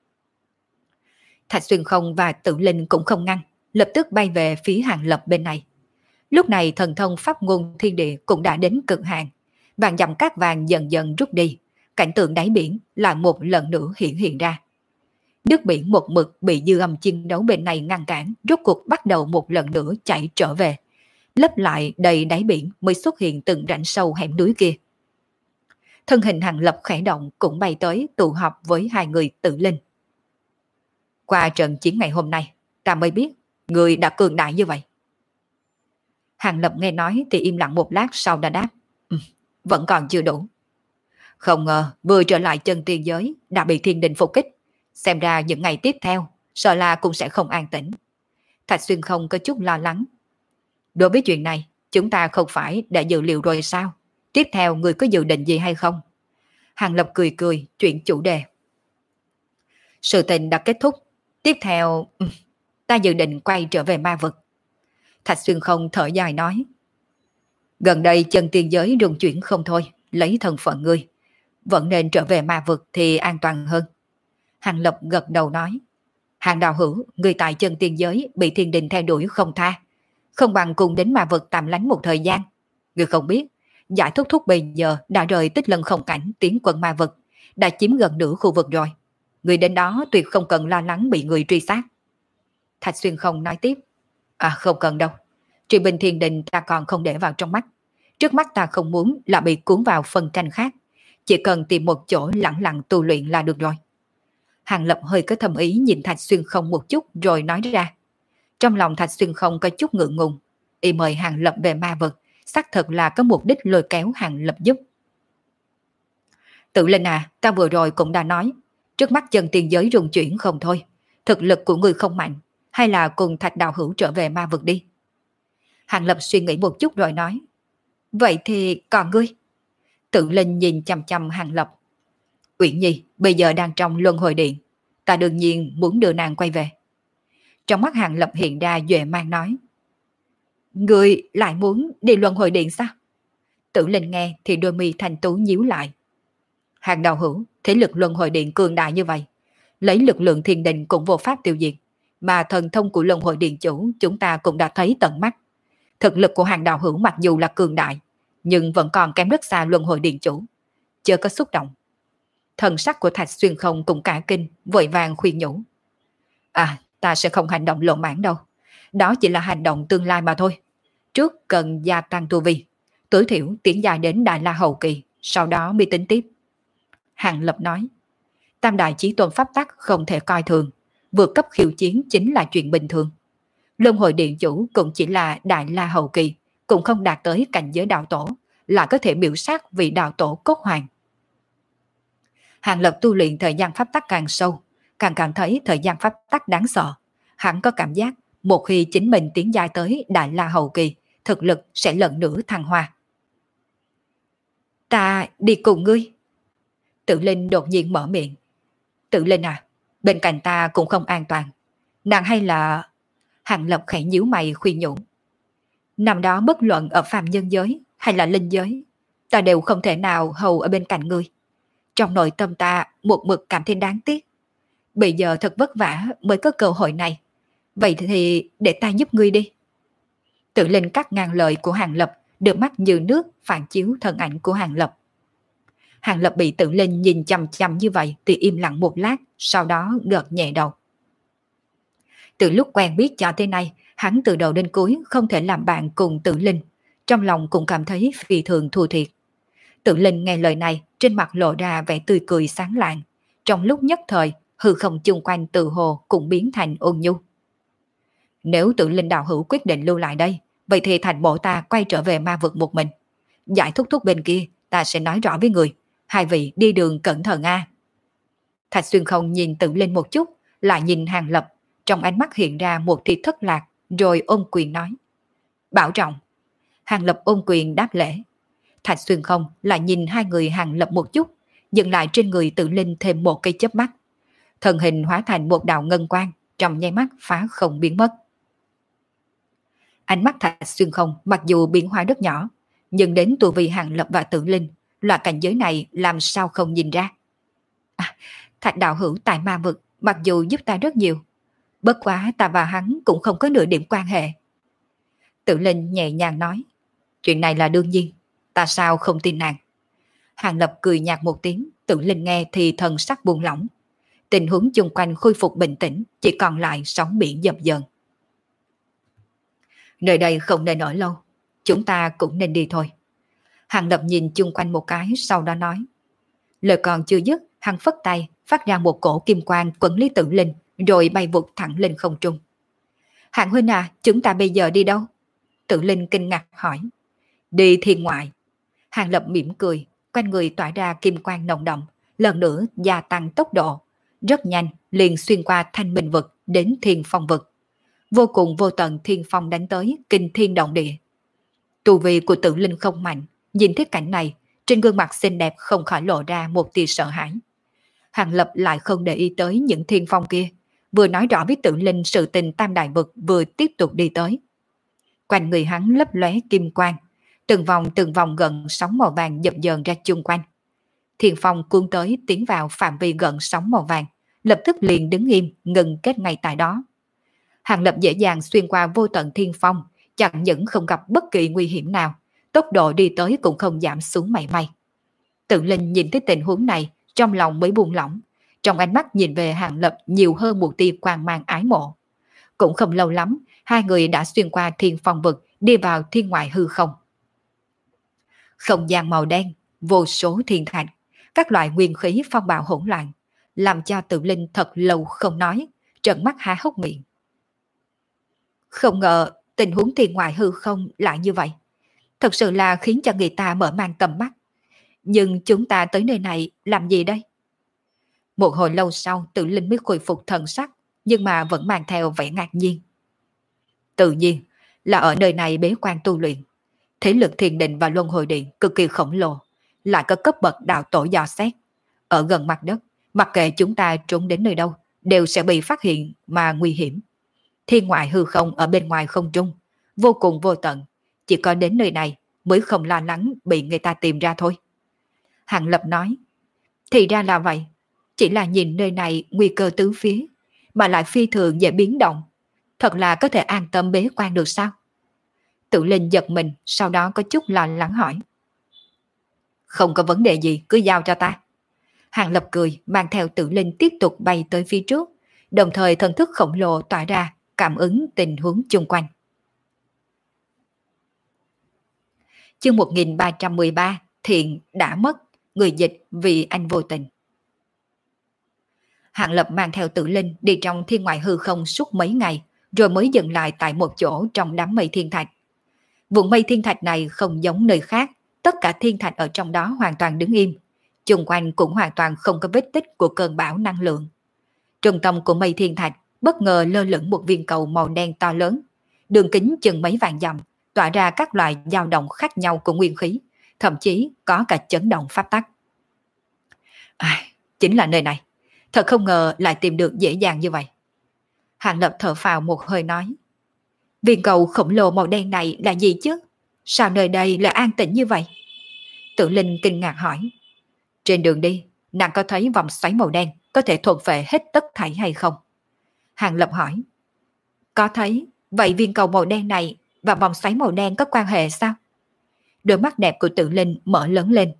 Thạch Xuyên Không và Tử Linh cũng không ngăn, lập tức bay về phía Hàng Lập bên này. Lúc này thần thông pháp ngôn thiên địa cũng đã đến cực hạn, vạn dặm cát vàng dần dần rút đi, cảnh tượng đáy biển lại một lần nữa hiện hiện ra. Nước biển một mực bị dư âm chiến đấu bên này ngăn cản, rốt cuộc bắt đầu một lần nữa chạy trở về. Lấp lại đầy đáy biển mới xuất hiện từng rãnh sâu hẻm núi kia. Thân hình Hàng Lập khẽ động cũng bay tới tụ họp với hai người Tử Linh. Qua trận chiến ngày hôm nay, ta mới biết người đã cường đại như vậy. Hàng Lập nghe nói thì im lặng một lát sau đã đáp. Ừ, vẫn còn chưa đủ. Không ngờ vừa trở lại chân tiên giới đã bị thiên đình phục kích. Xem ra những ngày tiếp theo sợ là cũng sẽ không an tĩnh. Thạch Xuyên không có chút lo lắng. Đối với chuyện này chúng ta không phải đã dự liệu rồi sao? Tiếp theo người có dự định gì hay không? Hàng Lập cười cười chuyển chủ đề. Sự tình đã kết thúc. Tiếp theo ta dự định quay trở về ma vực. Thạch Xuyên không thở dài nói. Gần đây chân tiên giới rung chuyển không thôi. Lấy thân phận ngươi vẫn nên trở về ma vực thì an toàn hơn. Hàng Lập gật đầu nói. Hàng đạo hữu, người tại chân tiên giới bị thiên đình theo đuổi không tha. Không bằng cùng đến ma vực tạm lánh một thời gian. Người không biết, Giải Thúc Thúc bây giờ đã rời Tích Lân Không Cảnh tiến quân ma vực, đã chiếm gần nửa khu vực rồi. Người đến đó tuyệt không cần lo lắng bị người truy sát. Thạch Xuyên không nói tiếp. À không cần đâu. Trị bình thiên đình ta còn không để vào trong mắt. Trước mắt ta không muốn là bị cuốn vào phân tranh khác. Chỉ cần tìm một chỗ lặng lặng tu luyện là được rồi. Hàng Lập hơi có thầm ý nhìn Thạch Xuyên không một chút rồi nói ra. Trong lòng Thạch Xuyên không có chút ngượng ngùng. Y mời Hàng Lập về ma vực, xác thật là có mục đích lôi kéo Hàng Lập giúp. Tự Linh à, ta vừa rồi cũng đã nói, trước mắt chân tiên giới rung chuyển không thôi. Thực lực của người không mạnh, hay là cùng Thạch đạo hữu trở về ma vực đi. Hàng Lập suy nghĩ một chút rồi nói. Vậy thì còn ngươi? Tự Linh nhìn chằm chằm Hàng Lập. Uyển Nhi bây giờ đang trong luân hồi điện, ta đương nhiên muốn đưa nàng quay về. Trong mắt Hàng Lập hiện ra Duệ Mang nói. Ngươi lại muốn đi luân hồi điện sao? Tự Linh nghe thì đôi mi thành tú nhíu lại. Hàng đạo hữu, thế lực luân hồi điện cường đại như vậy, lấy lực lượng thiên đình cũng vô pháp tiêu diệt, mà thần thông của luân hồi điện chủ chúng ta cũng đã thấy tận mắt. Thực lực của Hàng đạo hữu mặc dù là cường đại, nhưng vẫn còn kém rất xa luân hồi điện chủ. Chưa có xúc động. Thần sắc của Thạch Xuyên không cũng cả kinh, vội vàng khuyên nhủ. À, ta sẽ không hành động lỗ mãn đâu. Đó chỉ là hành động tương lai mà thôi. Trước cần gia tăng tu vi, tối thiểu tiến dài đến Đại La Hậu Kỳ, sau đó mới tính tiếp. Hàng Lập nói, tam đại chí tôn pháp tắc không thể coi thường, vượt cấp khiêu chiến chính là chuyện bình thường. Luân hồi điện chủ cũng chỉ là Đại La Hậu Kỳ, cũng không đạt tới cảnh giới đạo tổ, là có thể miểu sát vị đạo tổ cốt hoàng. Hàng Lập tu luyện thời gian pháp tắc càng sâu, càng cảm thấy thời gian pháp tắc đáng sợ. Hắn có cảm giác một khi chính mình tiến dài tới Đại La Hậu Kỳ, thực lực sẽ lần nữa thăng hoa. Ta đi cùng ngươi. Tự Linh đột nhiên mở miệng. Tự Linh à, bên cạnh ta cũng không an toàn. Nàng hay là... Hàng Lập khẽ nhíu mày khuyên nhủ. Năm đó bất luận ở phàm nhân giới hay là linh giới, ta đều không thể nào hầu ở bên cạnh ngươi. Trong nội tâm ta một mực cảm thấy đáng tiếc. Bây giờ thật vất vả mới có cơ hội này. Vậy thì để ta giúp ngươi đi. Tự Linh cắt ngang lời của Hàng Lập, đôi mắt như nước phản chiếu thân ảnh của Hàng Lập. Hàng Lập bị Tự Linh nhìn chằm chằm như vậy thì im lặng một lát, sau đó gật nhẹ đầu. Từ lúc quen biết cho tới nay, hắn từ đầu đến cuối không thể làm bạn cùng Tự Linh, trong lòng cũng cảm thấy phi thường thua thiệt. Tự Linh nghe lời này, trên mặt lộ ra vẻ tươi cười sáng lạng, trong lúc nhất thời hư không chung quanh tự hồ cũng biến thành ôn nhu. Nếu Tự Linh đạo hữu quyết định lưu lại đây, vậy thì thành bộ ta quay trở về ma vực một mình. Giải Thúc Thúc bên kia ta sẽ nói rõ với người, hai vị đi đường cẩn thận a. Thạch Xuyên không nhìn Tự Linh một chút, lại nhìn Hàng Lập, trong ánh mắt hiện ra một tia thất lạc, rồi ôm quyền nói. Bảo trọng. Hàng Lập ôm quyền đáp lễ. Thạch Xuyên không lại nhìn hai người Hàng Lập một chút, dừng lại trên người Tự Linh thêm một cây chớp mắt. Thân hình hóa thành một đạo ngân quang, trong nháy mắt phá không biến mất. Ánh mắt Thạch Xuyên không mặc dù biến hóa rất nhỏ, nhưng đến tu vi Hàng Lập và Tự Linh, loại cảnh giới này làm sao không nhìn ra. À, Thạch đạo hữu tại ma vực mặc dù giúp ta rất nhiều, bất quá ta và hắn cũng không có nửa điểm quan hệ. Tự Linh nhẹ nhàng nói, chuyện này là đương nhiên, ta sao không tin nàng. Hàng Lập cười nhạt một tiếng, Tự Linh nghe thì thần sắc buông lỏng. Tình huống chung quanh khôi phục bình tĩnh, chỉ còn lại sóng biển dập dờn. Nơi đây không nên ở lâu, chúng ta cũng nên đi thôi. Hàng Lập nhìn chung quanh một cái, sau đó nói. Lời còn chưa dứt, hắn phất tay, phát ra một cổ kim quang quấn lấy Tự Linh, rồi bay vụt thẳng lên không trung. Hạng huynh à, chúng ta bây giờ đi đâu? Tự Linh kinh ngạc hỏi. Đi thiên ngoại. Hàng Lập mỉm cười, quanh người tỏa ra kim quang nồng đậm, lần nữa gia tăng tốc độ. Rất nhanh, liền xuyên qua thanh minh vực đến thiên phong vực. Vô cùng vô tận thiên phong đánh tới, kinh thiên động địa. Tu vi của Tự Linh không mạnh, nhìn thấy cảnh này, trên gương mặt xinh đẹp không khỏi lộ ra một tia sợ hãi. Hàng Lập lại không để ý tới những thiên phong kia, vừa nói rõ với Tự Linh sự tình tam đại vực vừa tiếp tục đi tới. Quanh người hắn lấp lóe kim quang, từng vòng từng vòng gần sóng màu vàng dập dờn ra chung quanh. Thiên phong cuốn tới tiến vào phạm vi gần sóng màu vàng, lập tức liền đứng im, ngừng kết ngay tại đó. Hàng Lập dễ dàng xuyên qua vô tận thiên phong, chẳng những không gặp bất kỳ nguy hiểm nào, tốc độ đi tới cũng không giảm xuống mảy may. Tự Linh nhìn thấy tình huống này, trong lòng mới buông lỏng, trong ánh mắt nhìn về Hàng Lập nhiều hơn một tia quang mang ái mộ. Cũng không lâu lắm, hai người đã xuyên qua thiên phong vực, đi vào thiên ngoại hư không. Không gian màu đen, vô số thiên thạch, các loại nguyên khí phong bạo hỗn loạn, làm cho Tự Linh thật lâu không nói, trợn mắt há hốc miệng. Không ngờ tình huống thiên ngoại hư không lại như vậy, thật sự là khiến cho người ta mở mang tầm mắt. Nhưng chúng ta tới nơi này làm gì đây? Một hồi lâu sau, Tự Linh mới khôi phục thần sắc, nhưng mà vẫn mang theo vẻ ngạc nhiên. Tự nhiên là ở nơi này bế quan tu luyện, thế lực thiền định và luân hồi điện cực kỳ khổng lồ, lại có cấp bậc đạo tổ dò xét. Ở gần mặt đất, mặc kệ chúng ta trốn đến nơi đâu, đều sẽ bị phát hiện mà nguy hiểm. Thiên ngoại hư không ở bên ngoài không trung, vô cùng vô tận, chỉ có đến nơi này mới không lo lắng bị người ta tìm ra thôi. Hàng Lập nói, thì ra là vậy, chỉ là nhìn nơi này nguy cơ tứ phía, mà lại phi thường dễ biến động, thật là có thể an tâm bế quan được sao? Tự Linh giật mình, sau đó có chút lo lắng hỏi. Không có vấn đề gì, cứ giao cho ta. Hàng Lập cười, mang theo Tự Linh tiếp tục bay tới phía trước, đồng thời thần thức khổng lồ tỏa ra, cảm ứng tình huống chung quanh. Chương một nghìn ba trăm mười ba, Thiện đã mất, người dịch vì anh vô tình. Hàng Lập mang theo Tự Linh đi trong thiên ngoại hư không suốt mấy ngày, rồi mới dừng lại tại một chỗ trong đám mây thiên thạch. Vùng mây thiên thạch này không giống nơi khác, tất cả thiên thạch ở trong đó hoàn toàn đứng im, chung quanh cũng hoàn toàn không có vết tích của cơn bão năng lượng. Trung tâm của mây thiên thạch bất ngờ lơ lửng một viên cầu màu đen to lớn, đường kính chừng mấy vạn dặm, tỏa ra các loại dao động khác nhau của nguyên khí, thậm chí có cả chấn động pháp tắc. À, chính là nơi này, thật không ngờ lại tìm được dễ dàng như vậy. Hàng Lập thở phào một hơi nói, viên cầu khổng lồ màu đen này là gì chứ? Sao nơi đây lại an tĩnh như vậy? Tự Linh kinh ngạc hỏi. Trên đường đi, nàng có thấy vòng xoáy màu đen có thể thuận phệ hết tất thảy hay không? Hàng Lập hỏi. Có thấy, vậy viên cầu màu đen này và vòng xoáy màu đen có quan hệ sao? Đôi mắt đẹp của Tự Linh mở lớn lên.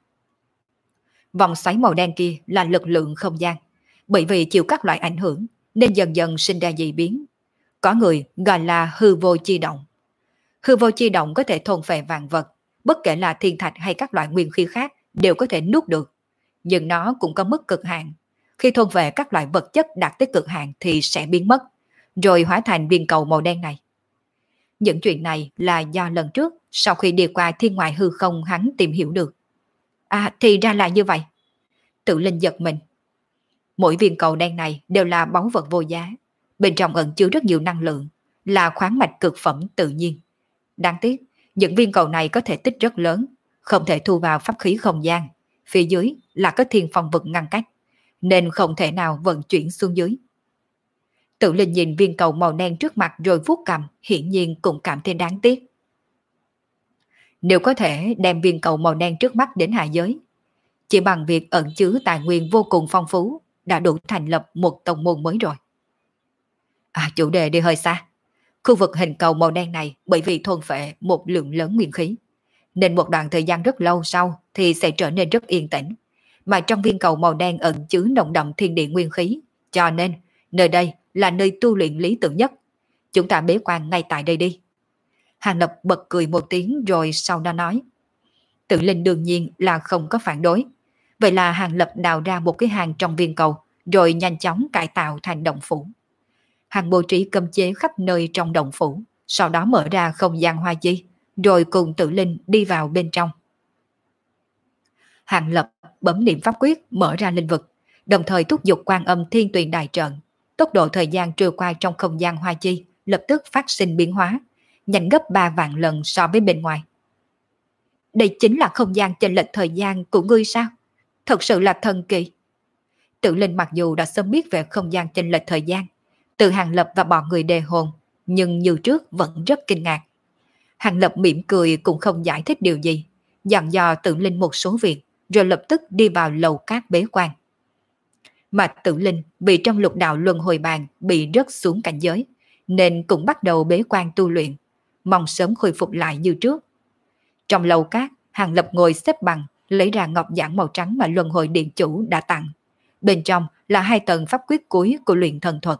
Vòng xoáy màu đen kia là lực lượng không gian, bởi vì chịu các loại ảnh hưởng nên dần dần sinh ra dị biến. Có người gọi là hư vô chi động. Hư vô chi động có thể thôn phệ vạn vật, bất kể là thiên thạch hay các loại nguyên khí khác đều có thể nuốt được. Nhưng nó cũng có mức cực hạn. Khi thôn phệ các loại vật chất đạt tới cực hạn thì sẽ biến mất, rồi hóa thành viên cầu màu đen này. Những chuyện này là do lần trước sau khi đi qua thiên ngoại hư không hắn tìm hiểu được. À, thì ra là như vậy. Tự Linh giật mình. Mỗi viên cầu đen này đều là báu vật vô giá, bên trong ẩn chứa rất nhiều năng lượng, là khoáng mạch cực phẩm tự nhiên. Đáng tiếc, những viên cầu này có thể tích rất lớn, không thể thu vào pháp khí không gian. Phía dưới là có thiên phong vực ngăn cách, nên không thể nào vận chuyển xuống dưới. Tự Linh nhìn viên cầu màu đen trước mặt rồi vuốt cằm, hiển nhiên cũng cảm thấy đáng tiếc. Nếu có thể đem viên cầu màu đen trước mắt đến hạ giới, chỉ bằng việc ẩn chứa tài nguyên vô cùng phong phú, đã đủ thành lập một tông môn mới rồi. À, chủ đề đi hơi xa. Khu vực hình cầu màu đen này bởi vì thôn phệ một lượng lớn nguyên khí, nên một đoạn thời gian rất lâu sau thì sẽ trở nên rất yên tĩnh. mà trong viên cầu màu đen ẩn chứa nồng đậm thiên địa nguyên khí, cho nên nơi đây là nơi tu luyện lý tưởng nhất. Chúng ta bế quan ngay tại đây đi. Hàng Lập bật cười một tiếng rồi sau đó nói. Tử Linh đương nhiên là không có phản đối. Vậy là Hàng Lập đào ra một cái hang trong viên cầu, rồi nhanh chóng cải tạo thành động phủ. Hàng bố trí cấm chế khắp nơi trong động phủ, sau đó mở ra không gian hoa chi, rồi cùng Tử Linh đi vào bên trong. Hàng Lập bấm niệm pháp quyết mở ra linh vực, đồng thời thúc giục Quan Âm Thiên Tuyền đại trận. Tốc độ thời gian trôi qua trong không gian hoa chi lập tức phát sinh biến hóa, nhanh gấp ba vạn lần so với bên ngoài. Đây chính là không gian chênh lệch thời gian của ngươi sao? Thật sự là thần kỳ. Tử Linh mặc dù đã sớm biết về không gian chênh lệch thời gian, từ Hàng Lập và bọn người đề hồn, nhưng như trước vẫn rất kinh ngạc. Hàng Lập mỉm cười cũng không giải thích điều gì, dặn dò Tử Linh một số việc, rồi lập tức đi vào lầu cát bế quan. Mà Tử Linh vì trong lục đạo luân hồi bàn bị rớt xuống cảnh giới, nên cũng bắt đầu bế quan tu luyện, mong sớm khôi phục lại như trước. Trong lầu cát, Hàng Lập ngồi xếp bằng, lấy ra ngọc giản màu trắng mà luân hồi điện chủ đã tặng. Bên trong là hai tầng pháp quyết cuối của luyện thần thuật.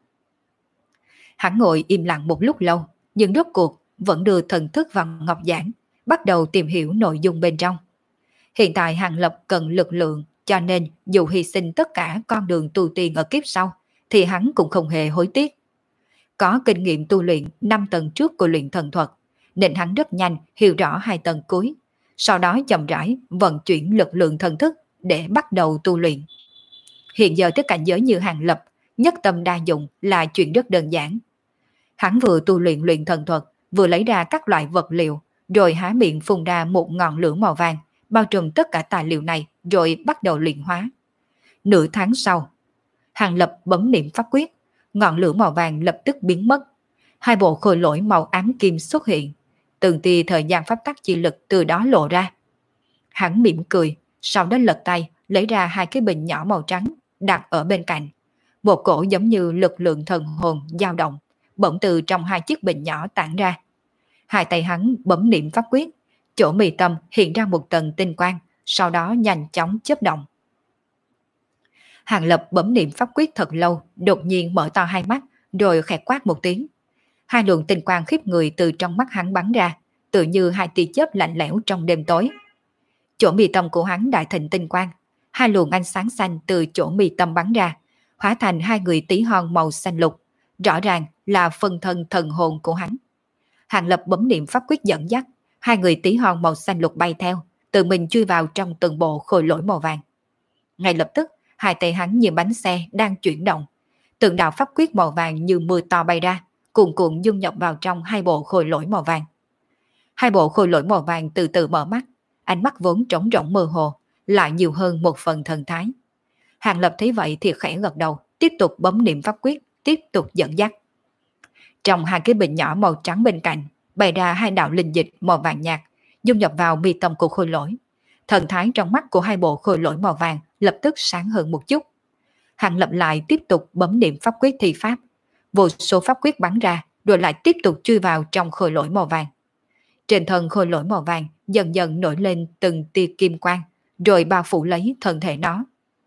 Hắn ngồi im lặng một lúc lâu, nhưng rốt cuộc vẫn đưa thần thức vào ngọc giản, bắt đầu tìm hiểu nội dung bên trong. Hiện tại Hàng Lập cần lực lượng, cho nên dù hy sinh tất cả con đường tu tiên ở kiếp sau, thì hắn cũng không hề hối tiếc. Có kinh nghiệm tu luyện năm tầng trước của luyện thần thuật, nên hắn rất nhanh hiểu rõ hai tầng cuối, sau đó chậm rãi vận chuyển lực lượng thần thức để bắt đầu tu luyện. Hiện giờ tới cảnh giới như Hàng Lập, nhất tâm đa dụng là chuyện rất đơn giản. Hắn vừa tu luyện luyện thần thuật, vừa lấy ra các loại vật liệu, rồi há miệng phun ra một ngọn lửa màu vàng, bao trùm tất cả tài liệu này, rồi bắt đầu luyện hóa. Nửa tháng sau, Hàng Lập bấm niệm pháp quyết, ngọn lửa màu vàng lập tức biến mất. Hai bộ khôi lỗi màu ám kim xuất hiện, từng tia thời gian pháp tắc chi lực từ đó lộ ra. Hắn mỉm cười, sau đó lật tay lấy ra hai cái bình nhỏ màu trắng đặt ở bên cạnh. Một cổ giống như lực lượng thần hồn dao động bỗng từ trong hai chiếc bình nhỏ tản ra. Hai tay hắn bấm niệm pháp quyết, chỗ mi tâm hiện ra một tầng tinh quang, sau đó nhanh chóng chớp động. Hàng Lập bấm niệm pháp quyết thật lâu, đột nhiên mở to hai mắt, rồi khẽ quát một tiếng. Hai luồng tinh quang khiếp người từ trong mắt hắn bắn ra, tựa như hai tia chớp lạnh lẽo trong đêm tối. Chỗ mi tâm của hắn đại thịnh tinh quang, hai luồng ánh sáng xanh từ chỗ mi tâm bắn ra, hóa thành hai người tí hon màu xanh lục, rõ ràng là phân thân thần hồn của hắn. Hàng Lập bấm niệm pháp quyết dẫn dắt, hai người tí hon màu xanh lục bay theo, tự mình chui vào trong từng bộ khôi lỗi màu vàng. Ngay lập tức, hai tay hắn như bánh xe đang chuyển động, từng đạo pháp quyết màu vàng như mưa to bay ra, cuồn cuộn dung nhập vào trong hai bộ khôi lỗi màu vàng. Hai bộ khôi lỗi màu vàng từ từ mở mắt, ánh mắt vốn trống rỗng mơ hồ, lại nhiều hơn một phần thần thái. Hàng Lập thấy vậy thì khẽ gật đầu, tiếp tục bấm niệm pháp quyết, tiếp tục dẫn dắt. Trong hai cái bình nhỏ màu trắng bên cạnh, bày ra hai đạo linh dịch màu vàng nhạt, dung nhập vào mi tâm của khôi lỗi. Thần thái trong mắt của hai bộ khôi lỗi màu vàng lập tức sáng hơn một chút. Hàng Lập lại tiếp tục bấm niệm pháp quyết thi pháp, vô số pháp quyết bắn ra, rồi lại tiếp tục chui vào trong khôi lỗi màu vàng. Trên thân khôi lỗi màu vàng dần dần nổi lên từng tia kim quang, rồi bao phủ lấy thân thể nó.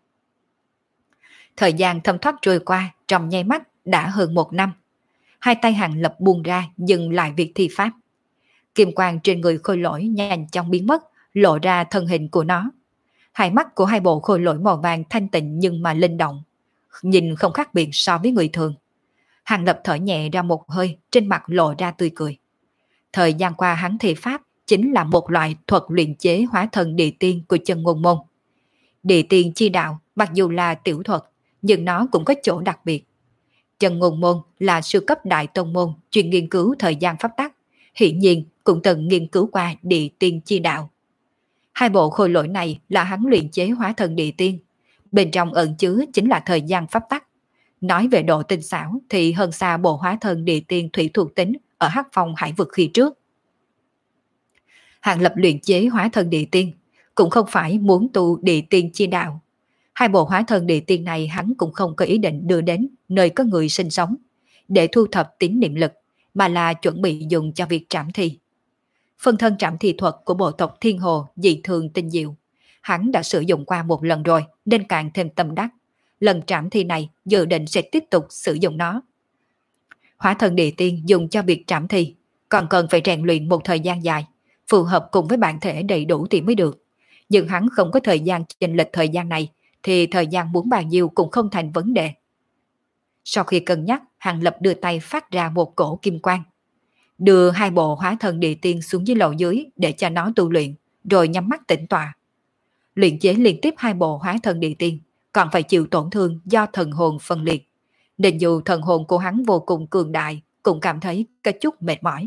Thời gian thấm thoát trôi qua, trong nháy mắt đã hơn một năm. Hai tay Hàng Lập buông ra, dừng lại việc thi pháp. Kim quang trên người khôi lỗi nhanh chóng biến mất, lộ ra thân hình của nó. Hai mắt của hai bộ khôi lỗi màu vàng thanh tịnh nhưng mà linh động, nhìn không khác biệt so với người thường. Hàng Lập thở nhẹ ra một hơi, trên mặt lộ ra tươi cười. Thời gian qua hắn thi pháp chính là một loại thuật luyện chế hóa thân địa tiên của chân ngôn môn. Địa tiên chi đạo mặc dù là tiểu thuật, nhưng nó cũng có chỗ đặc biệt. Chân ngôn môn là sư cấp đại tông môn chuyên nghiên cứu thời gian pháp tắc, hiển nhiên cũng từng nghiên cứu qua địa tiên chi đạo. Hai bộ khôi lỗi này là hắn luyện chế hóa thân địa tiên, bên trong ẩn chứa chính là thời gian pháp tắc. Nói về độ tinh xảo thì hơn xa bộ hóa thân địa tiên thủy thuộc tính ở Hắc Phong hải vực khi trước. Hàng Lập luyện chế hóa thân địa tiên cũng không phải muốn tu địa tiên chi đạo. Hai bộ hóa thân địa tiên này hắn cũng không có ý định đưa đến nơi có người sinh sống để thu thập tín niệm lực, mà là chuẩn bị dùng cho việc trảm thi. Phân thân trảm thi thuật của bộ tộc Thiên Hồ dị thường tinh diệu. Hắn đã sử dụng qua một lần rồi nên càng thêm tâm đắc. Lần trảm thi này dự định sẽ tiếp tục sử dụng nó. Hóa thân địa tiên dùng cho việc trảm thi, còn cần phải rèn luyện một thời gian dài, phù hợp cùng với bản thể đầy đủ thì mới được. Nhưng hắn không có thời gian chênh lệch thời gian này, thì thời gian muốn bao nhiêu cũng không thành vấn đề. Sau khi cân nhắc, Hàng Lập đưa tay phát ra một cổ kim quang, đưa hai bộ hóa thân địa tiên xuống dưới lầu dưới để cho nó tu luyện, rồi nhắm mắt tĩnh tọa. Luyện chế liên tiếp hai bộ hóa thân địa tiên, còn phải chịu tổn thương do thần hồn phân liệt. Nên dù thần hồn của hắn vô cùng cường đại, cũng cảm thấy có chút mệt mỏi.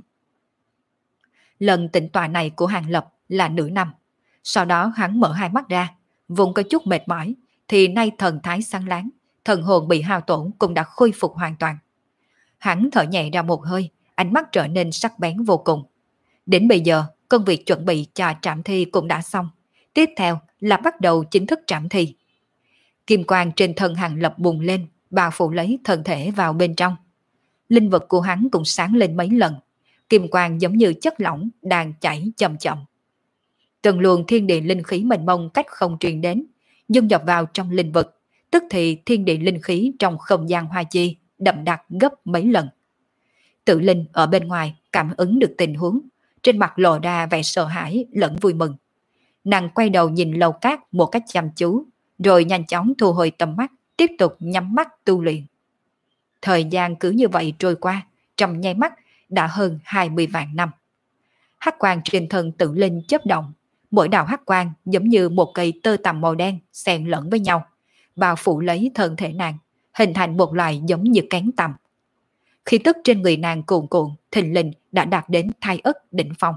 Lần tĩnh tọa này của Hàng Lập là nửa năm. Sau đó hắn mở hai mắt ra, vùng có chút mệt mỏi, thì nay thần thái sáng láng, thần hồn bị hao tổn cũng đã khôi phục hoàn toàn. Hắn thở nhẹ ra một hơi, ánh mắt trở nên sắc bén vô cùng. Đến bây giờ, công việc chuẩn bị cho trảm thi cũng đã xong. Tiếp theo là bắt đầu chính thức trảm thi. Kim quang trên thân Hàng Lập bùng lên, bao phủ lấy thân thể vào bên trong. Linh vật của hắn cũng sáng lên mấy lần. Kim quang giống như chất lỏng đang chảy chậm chậm. Từng luồng thiên địa linh khí mênh mông cách không truyền đến, dung nhập vào trong linh vật, tức thì thiên địa linh khí trong không gian hoa chi đậm đặc gấp mấy lần. Tự Linh ở bên ngoài cảm ứng được tình huống, trên mặt lộ ra vẻ sợ hãi lẫn vui mừng. Nàng quay đầu nhìn Lầu Cát một cách chăm chú, rồi nhanh chóng thu hồi tầm mắt, tiếp tục nhắm mắt tu luyện. Thời gian cứ như vậy trôi qua, trong nháy mắt đã hơn hai mươi vạn năm. Hắc quang trên thân Tự Linh chớp động, mỗi đạo hắc quang giống như một cây tơ tằm màu đen xen lẫn với nhau, bao phủ lấy thân thể nàng, hình thành một loài giống như cánh tằm. Khí tức trên người nàng cuồn cuộn, thình lình đã đạt đến thai ất đỉnh phong.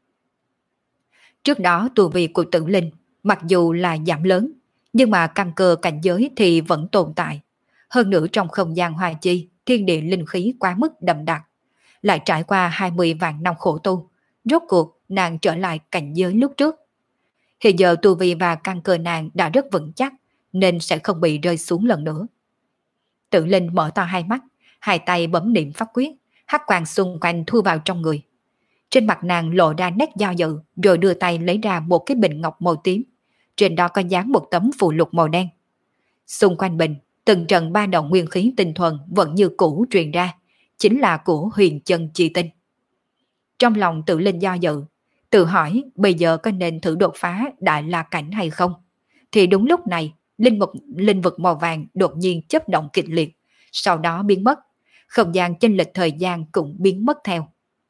Trước đó tu vi của Tự Linh mặc dù là giảm lớn, nhưng mà căn cơ cảnh giới thì vẫn tồn tại. Hơn nữa trong không gian hoa chi, thiên địa linh khí quá mức đậm đặc. Lại trải qua hai mươi vạn năm khổ tu, rốt cuộc nàng trở lại cảnh giới lúc trước. Hiện giờ tu vi và căn cơ nàng đã rất vững chắc, nên sẽ không bị rơi xuống lần nữa. Tự Linh mở to hai mắt, hai tay bấm niệm pháp quyết, hắc quang xung quanh thu vào trong người. Trên mặt nàng lộ ra nét do dự, rồi đưa tay lấy ra một cái bình ngọc màu tím. Trên đó có dán một tấm phù lục màu đen. Xung quanh bình, từng trận ba động nguyên khí tinh thuần vẫn như cũ truyền ra, chính là của huyền chân chi tinh. Trong lòng Tự Linh do dự, tự hỏi bây giờ có nên thử đột phá đại la cảnh hay không. Thì đúng lúc này, linh vật, linh vật màu vàng đột nhiên chớp động kịch liệt, sau đó biến mất. Không gian chênh lệch thời gian cũng biến mất theo.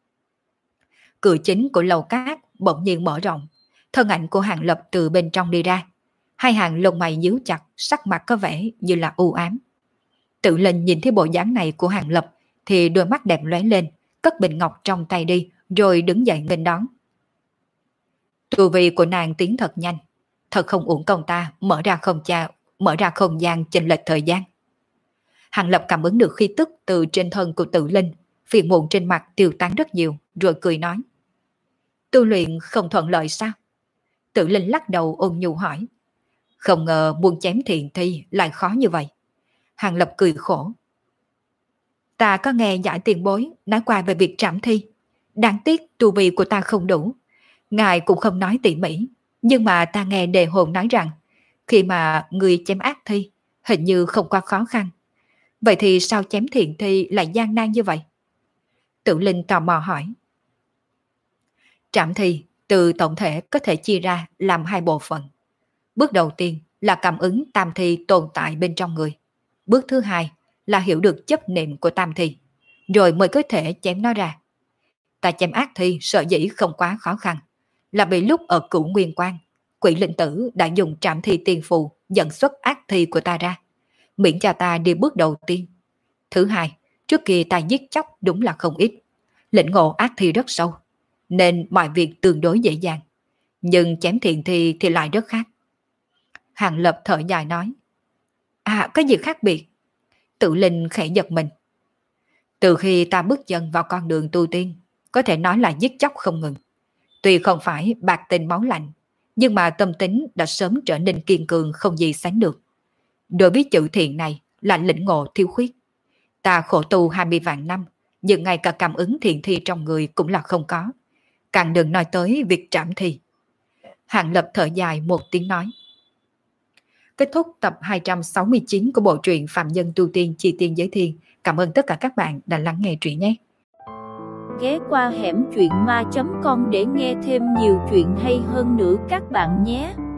Cửa chính của Lầu Cát bỗng nhiên mở rộng, thân ảnh của Hàng Lập từ bên trong đi ra. Hai hàng lông mày nhíu chặt, sắc mặt có vẻ như là u ám. Tự Linh nhìn thấy bộ dáng này của Hàng Lập thì đôi mắt đẹp lóe lên, cất bình ngọc trong tay đi, rồi đứng dậy nghênh đón. Tu vi của nàng tiến thật nhanh, thật không uổng công ta mở ra không cha, mở ra không gian chênh lệch thời gian. Hàng Lập cảm ứng được khí tức từ trên thân của Tự Linh, phiền muộn trên mặt tiêu tán rất nhiều, rồi cười nói: Tu luyện không thuận lợi sao? Tự Linh lắc đầu ôn nhu hỏi. Không ngờ muốn chém thiện thi lại khó như vậy. Hàng Lập cười khổ. Ta có nghe giải tiền bối nói qua về việc trảm thi. Đáng tiếc tu vi của ta không đủ. Ngài cũng không nói tỉ mỉ, nhưng mà ta nghe đề hồn nói rằng khi mà người chém ác thi hình như không quá khó khăn. Vậy thì sao chém thiện thi lại gian nan như vậy? Tự Linh tò mò hỏi. Trảm thi từ tổng thể có thể chia ra làm hai bộ phận. Bước đầu tiên là cảm ứng tam thi tồn tại bên trong người. Bước thứ hai là hiểu được chấp niệm của tam thi, rồi mới có thể chém nó ra. Ta chém ác thi sợ dĩ không quá khó khăn, là vì lúc ở Cửu Nguyên Quan, Quỷ Linh Tử đã dùng trảm thi tiên phù dẫn xuất ác thi của ta ra, miễn cho ta đi bước đầu tiên. Thứ hai, trước kia ta giết chóc đúng là không ít, lĩnh ngộ ác thi rất sâu, nên mọi việc tương đối dễ dàng. Nhưng chém thiện thi thì lại rất khác. Hàng Lập thở dài nói. À, có gì khác biệt? Tự Linh khẽ giật mình. Từ khi ta bước chân vào con đường tu tiên, có thể nói là giết chóc không ngừng. Tuy không phải bạc tình máu lạnh, nhưng mà tâm tính đã sớm trở nên kiên cường không gì sánh được. Đối với chữ thiện này là lĩnh ngộ thiếu khuyết. Ta khổ tu hai mươi vạn năm, nhưng ngay cả cảm ứng thiện thi trong người cũng là không có. Càng đừng nói tới việc trảm thi. Hàng Lập thở dài một tiếng nói. Kết thúc tập hai trăm sáu mươi chín của bộ truyện Phạm Nhân Tu Tiên Chi Tiên Giới Thiên. Cảm ơn tất cả các bạn đã lắng nghe truyện nhé. Ghé qua hẻm truyện ma chấm com để nghe thêm nhiều chuyện hay hơn nữa các bạn nhé.